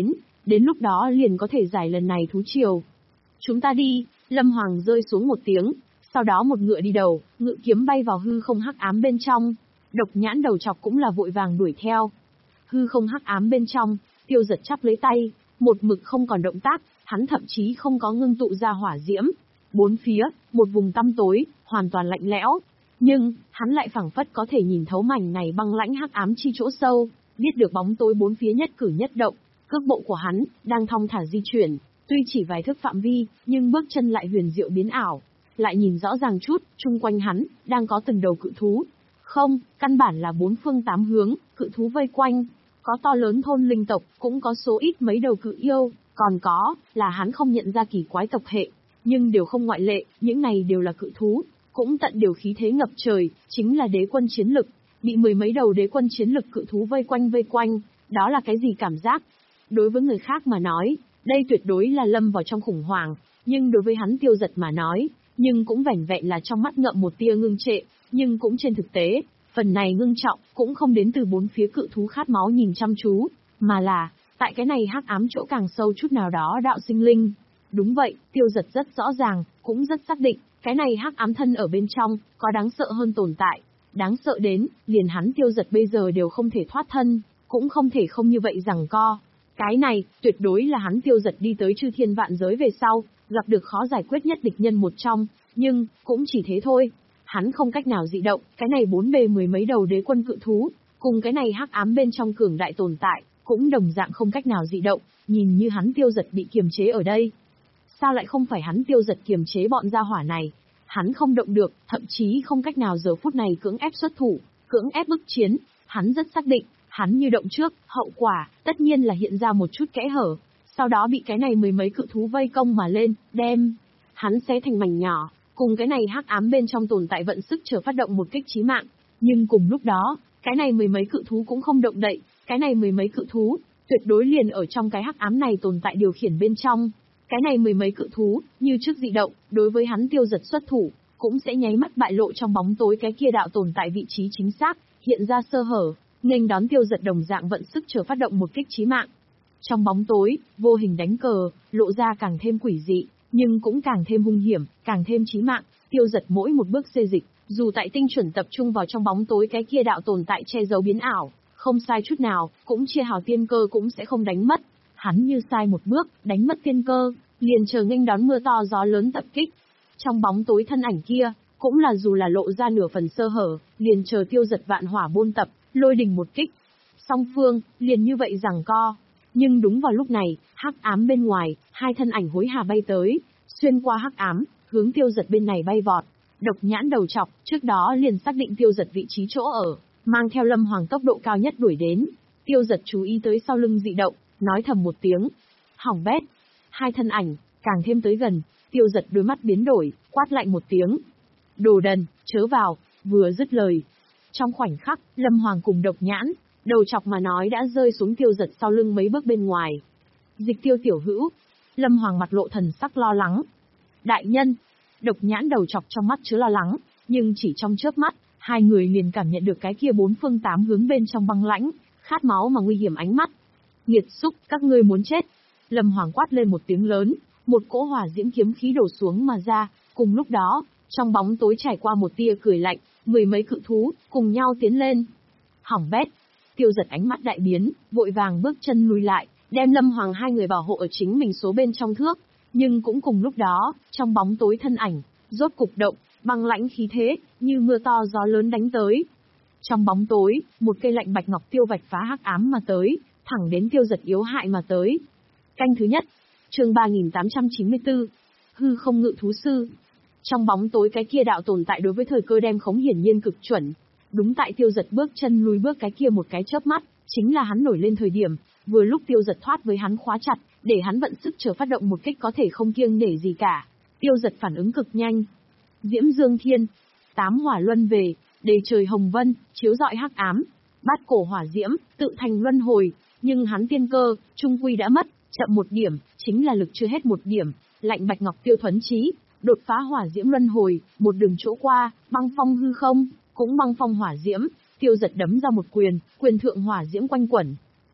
Đến lúc đó liền có thể giải lần này thú triều. Chúng ta đi, Lâm Hoàng rơi xuống một tiếng, sau đó một ngựa đi đầu, ngự kiếm bay vào hư không hắc ám bên trong. Độc Nhãn Đầu Chọc cũng là vội vàng đuổi theo. Hư không hắc ám bên trong, Tiêu Giật chắp lấy tay, một mực không còn động tác, hắn thậm chí không có ngưng tụ ra hỏa diễm. Bốn phía, một vùng tăm tối, hoàn toàn lạnh lẽo. Nhưng, hắn lại phảng phất có thể nhìn thấu mảnh này băng lãnh hắc ám chi chỗ sâu, biết được bóng tối bốn phía nhất cử nhất động. Cước bộ của hắn, đang thong thả di chuyển, tuy chỉ vài thước phạm vi, nhưng bước chân lại huyền diệu biến ảo. Lại nhìn rõ ràng chút, chung quanh hắn, đang có từng đầu cự thú. Không, căn bản là bốn phương tám hướng, cự thú vây quanh. Có to lớn thôn linh tộc, cũng có số ít mấy đầu cự yêu, còn có, là hắn không nhận ra kỳ quái tộc hệ. Nhưng đều không ngoại lệ, những này đều là cự thú, cũng tận điều khí thế ngập trời, chính là đế quân chiến lực. Bị mười mấy đầu đế quân chiến lực cự thú vây quanh vây quanh, đó là cái gì cảm giác? Đối với người khác mà nói, đây tuyệt đối là lâm vào trong khủng hoảng, nhưng đối với hắn Tiêu Giật mà nói, nhưng cũng vẻn vẹn là trong mắt ngậm một tia ngưng trệ, nhưng cũng trên thực tế, phần này ngưng trọng cũng không đến từ bốn phía cự thú khát máu nhìn chăm chú, mà là, tại cái này hắc ám chỗ càng sâu chút nào đó đạo sinh linh. Đúng vậy, Tiêu Giật rất rõ ràng, cũng rất xác định, cái này hắc ám thân ở bên trong, có đáng sợ hơn tồn tại. Đáng sợ đến, liền hắn Tiêu Giật bây giờ đều không thể thoát thân, cũng không thể không như vậy rằng co. Cái này, tuyệt đối là hắn Tiêu Giật đi tới chư thiên vạn giới về sau, gặp được khó giải quyết nhất địch nhân một trong, nhưng, cũng chỉ thế thôi. Hắn không cách nào dị động, cái này bốn bề mười mấy đầu đế quân cự thú, cùng cái này hắc ám bên trong cường đại tồn tại, cũng đồng dạng không cách nào dị động, nhìn như hắn Tiêu Giật bị kiềm chế ở đây. Sao lại không phải hắn Tiêu Giật kiềm chế bọn gia hỏa này? Hắn không động được, thậm chí không cách nào giờ phút này cưỡng ép xuất thủ, cưỡng ép bức chiến, hắn rất xác định, hắn như động trước, hậu quả, tất nhiên là hiện ra một chút kẽ hở, sau đó bị cái này mười mấy cự thú vây công mà lên, đem, hắn xé thành mảnh nhỏ, cùng cái này hắc ám bên trong tồn tại vận sức chờ phát động một kích chí mạng, nhưng cùng lúc đó, cái này mười mấy cự thú cũng không động đậy, cái này mười mấy cự thú, tuyệt đối liền ở trong cái hắc ám này tồn tại điều khiển bên trong. Cái này mười mấy cự thú, như trước dị động, đối với hắn Tiêu Giật xuất thủ, cũng sẽ nháy mắt bại lộ trong bóng tối cái kia đạo tồn tại vị trí chính xác, hiện ra sơ hở, nghênh đón Tiêu Giật đồng dạng vận sức chờ phát động một kích chí mạng. Trong bóng tối, vô hình đánh cờ, lộ ra càng thêm quỷ dị, nhưng cũng càng thêm hung hiểm, càng thêm chí mạng. Tiêu Giật mỗi một bước xê dịch, dù tại tinh chuẩn tập trung vào trong bóng tối cái kia đạo tồn tại che giấu biến ảo, không sai chút nào, cũng chia hào tiên cơ cũng sẽ không đánh mất. Hắn như sai một bước, đánh mất tiên cơ, liền chờ nghênh đón mưa to gió lớn tập kích. Trong bóng tối thân ảnh kia, cũng là dù là lộ ra nửa phần sơ hở, liền chờ Tiêu Giật vạn hỏa bôn tập, lôi đình một kích. Song phương, liền như vậy giằng co. Nhưng đúng vào lúc này, hắc ám bên ngoài, hai thân ảnh hối hả bay tới, xuyên qua hắc ám, hướng Tiêu Giật bên này bay vọt. Độc Nhãn Đầu Chọc, trước đó liền xác định Tiêu Giật vị trí chỗ ở, mang theo Lâm Hoàng tốc độ cao nhất đuổi đến. Tiêu Giật chú ý tới sau lưng dị động, nói thầm một tiếng. Hỏng bét. Hai thân ảnh, càng thêm tới gần, Tiêu Giật đôi mắt biến đổi, quát lạnh một tiếng. Đồ đần, chớ vào, vừa dứt lời. Trong khoảnh khắc, Lâm Hoàng cùng Độc Nhãn, Đầu Chọc mà nói đã rơi xuống Tiêu Giật sau lưng mấy bước bên ngoài. Dịch Tiêu tiểu hữu. Lâm Hoàng mặt lộ thần sắc lo lắng. Đại nhân. Độc Nhãn Đầu Chọc trong mắt chứa lo lắng, nhưng chỉ trong chớp mắt, hai người liền cảm nhận được cái kia bốn phương tám hướng bên trong băng lãnh, khát máu mà nguy hiểm ánh mắt. Nghiệt xúc, các ngươi muốn chết. Lâm Hoàng quát lên một tiếng lớn, một cỗ hỏa diễm kiếm khí đổ xuống mà ra, cùng lúc đó, trong bóng tối trải qua một tia cười lạnh, mười mấy cự thú, cùng nhau tiến lên. Hỏng bét. Tiêu Giật ánh mắt đại biến, vội vàng bước chân lùi lại, đem Lâm Hoàng hai người bảo hộ ở chính mình số bên trong thước, nhưng cũng cùng lúc đó, trong bóng tối thân ảnh, rốt cục động, băng lãnh khí thế, như mưa to gió lớn đánh tới. Trong bóng tối, một cây lạnh bạch ngọc tiêu vạch phá hắc ám mà tới, thẳng đến Tiêu Giật yếu hại mà tới. Canh thứ nhất, chương ba nghìn tám trăm chín mươi tư, hư không ngự thú sư. Trong bóng tối cái kia đạo tồn tại đối với thời cơ đem khống hiển nhiên cực chuẩn. Đúng tại Tiêu Giật bước chân lùi bước cái kia một cái chớp mắt, chính là hắn nổi lên thời điểm, vừa lúc Tiêu Giật thoát với hắn khóa chặt, để hắn vận sức chờ phát động một kích có thể không kiêng nể gì cả. Tiêu Giật phản ứng cực nhanh. Diễm Dương Thiên, tám hỏa luân về, đầy trời hồng vân, chiếu rọi hắc ám, bát cổ hỏa diễm, tự thành luân hồi, nhưng hắn tiên cơ, trung quy đã mất, chậm một điểm, chính là lực chưa hết một điểm, lạnh bạch ngọc tiêu thuấn chí, đột phá hỏa diễm luân hồi, một đường chỗ qua, băng phong hư không, cũng băng phong hỏa diễm, Tiêu Giật đấm ra một quyền, quyền thượng hỏa diễm quanh quẩn.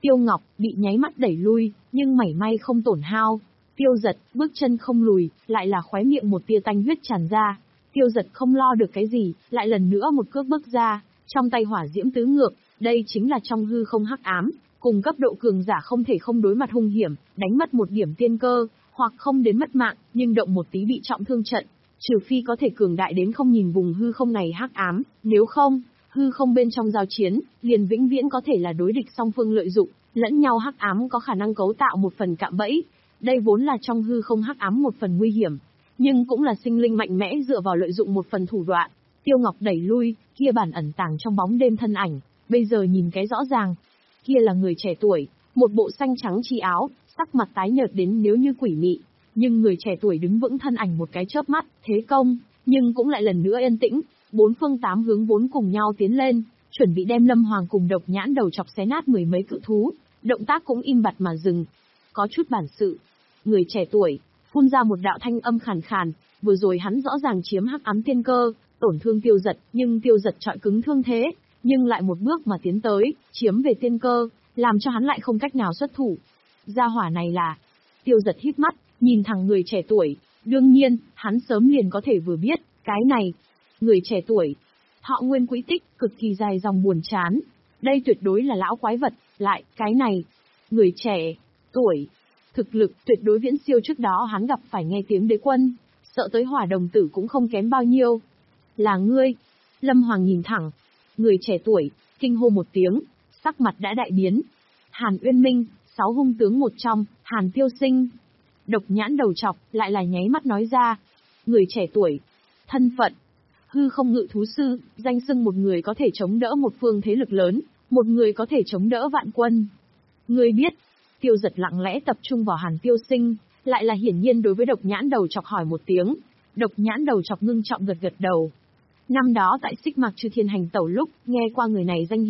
Tiêu Ngọc bị nháy mắt đẩy lui, nhưng mảy may không tổn hao. Tiêu Giật bước chân không lùi, lại là khóe miệng một tia tanh huyết tràn ra. Tiêu Giật không lo được cái gì, lại lần nữa một cước bước ra, trong tay hỏa diễm tứ ngược, đây chính là trong hư không hắc ám, cùng cấp độ cường giả không thể không đối mặt hung hiểm, đánh mất một điểm tiên cơ, hoặc không đến mất mạng, nhưng động một tí bị trọng thương trận, trừ phi có thể cường đại đến không nhìn vùng hư không này hắc ám, nếu không, hư không bên trong giao chiến, liền vĩnh viễn có thể là đối địch song phương lợi dụng, lẫn nhau hắc ám có khả năng cấu tạo một phần cạm bẫy. Đây vốn là trong hư không hắc ám một phần nguy hiểm, nhưng cũng là sinh linh mạnh mẽ dựa vào lợi dụng một phần thủ đoạn. Tiêu Ngọc đẩy lui, kia bản ẩn tàng trong bóng đêm thân ảnh, bây giờ nhìn cái rõ ràng. Kia là người trẻ tuổi, một bộ xanh trắng chi áo, sắc mặt tái nhợt đến nếu như quỷ mị, nhưng người trẻ tuổi đứng vững thân ảnh một cái chớp mắt, thế công, nhưng cũng lại lần nữa yên tĩnh, bốn phương tám hướng vốn cùng nhau tiến lên, chuẩn bị đem Lâm Hoàng cùng Độc Nhãn đầu chọc xé nát mười mấy cự thú, động tác cũng im bặt mà dừng. Có chút bản sự. Người trẻ tuổi phun ra một đạo thanh âm khàn khàn, vừa rồi hắn rõ ràng chiếm hắc ám tiên cơ, tổn thương Tiêu Giật, nhưng Tiêu Giật trọi cứng thương thế, nhưng lại một bước mà tiến tới, chiếm về tiên cơ, làm cho hắn lại không cách nào xuất thủ. Gia hỏa này là... Tiêu Giật híp mắt, nhìn thẳng người trẻ tuổi, đương nhiên, hắn sớm liền có thể vừa biết, cái này, người trẻ tuổi, thọ nguyên quỹ tích, cực kỳ dài dòng buồn chán. Đây tuyệt đối là lão quái vật, lại, cái này, người trẻ, tuổi, thực lực tuyệt đối viễn siêu trước đó hắn gặp phải nghe tiếng đế quân, sợ tới hỏa đồng tử cũng không kém bao nhiêu. Là ngươi. Lâm Hoàng nhìn thẳng, người trẻ tuổi, kinh hô một tiếng, sắc mặt đã đại biến. Hàn Uyên Minh, sáu hung tướng một trong, Hàn Tiêu Sinh. Độc Nhãn đầu chọc, lại là nháy mắt nói ra. Người trẻ tuổi, thân phận, hư không ngự thú sư, danh xưng một người có thể chống đỡ một phương thế lực lớn, một người có thể chống đỡ vạn quân. Ngươi biết. Tiêu Giật lặng lẽ tập trung vào Hàn Tiêu Sinh, lại là hiển nhiên đối với Độc Nhãn đầu chọc hỏi một tiếng. Độc Nhãn đầu chọc ngưng trọng gật gật đầu. Năm đó tại Xích Mạc Chư Thiên hành tẩu lúc, nghe qua người này danh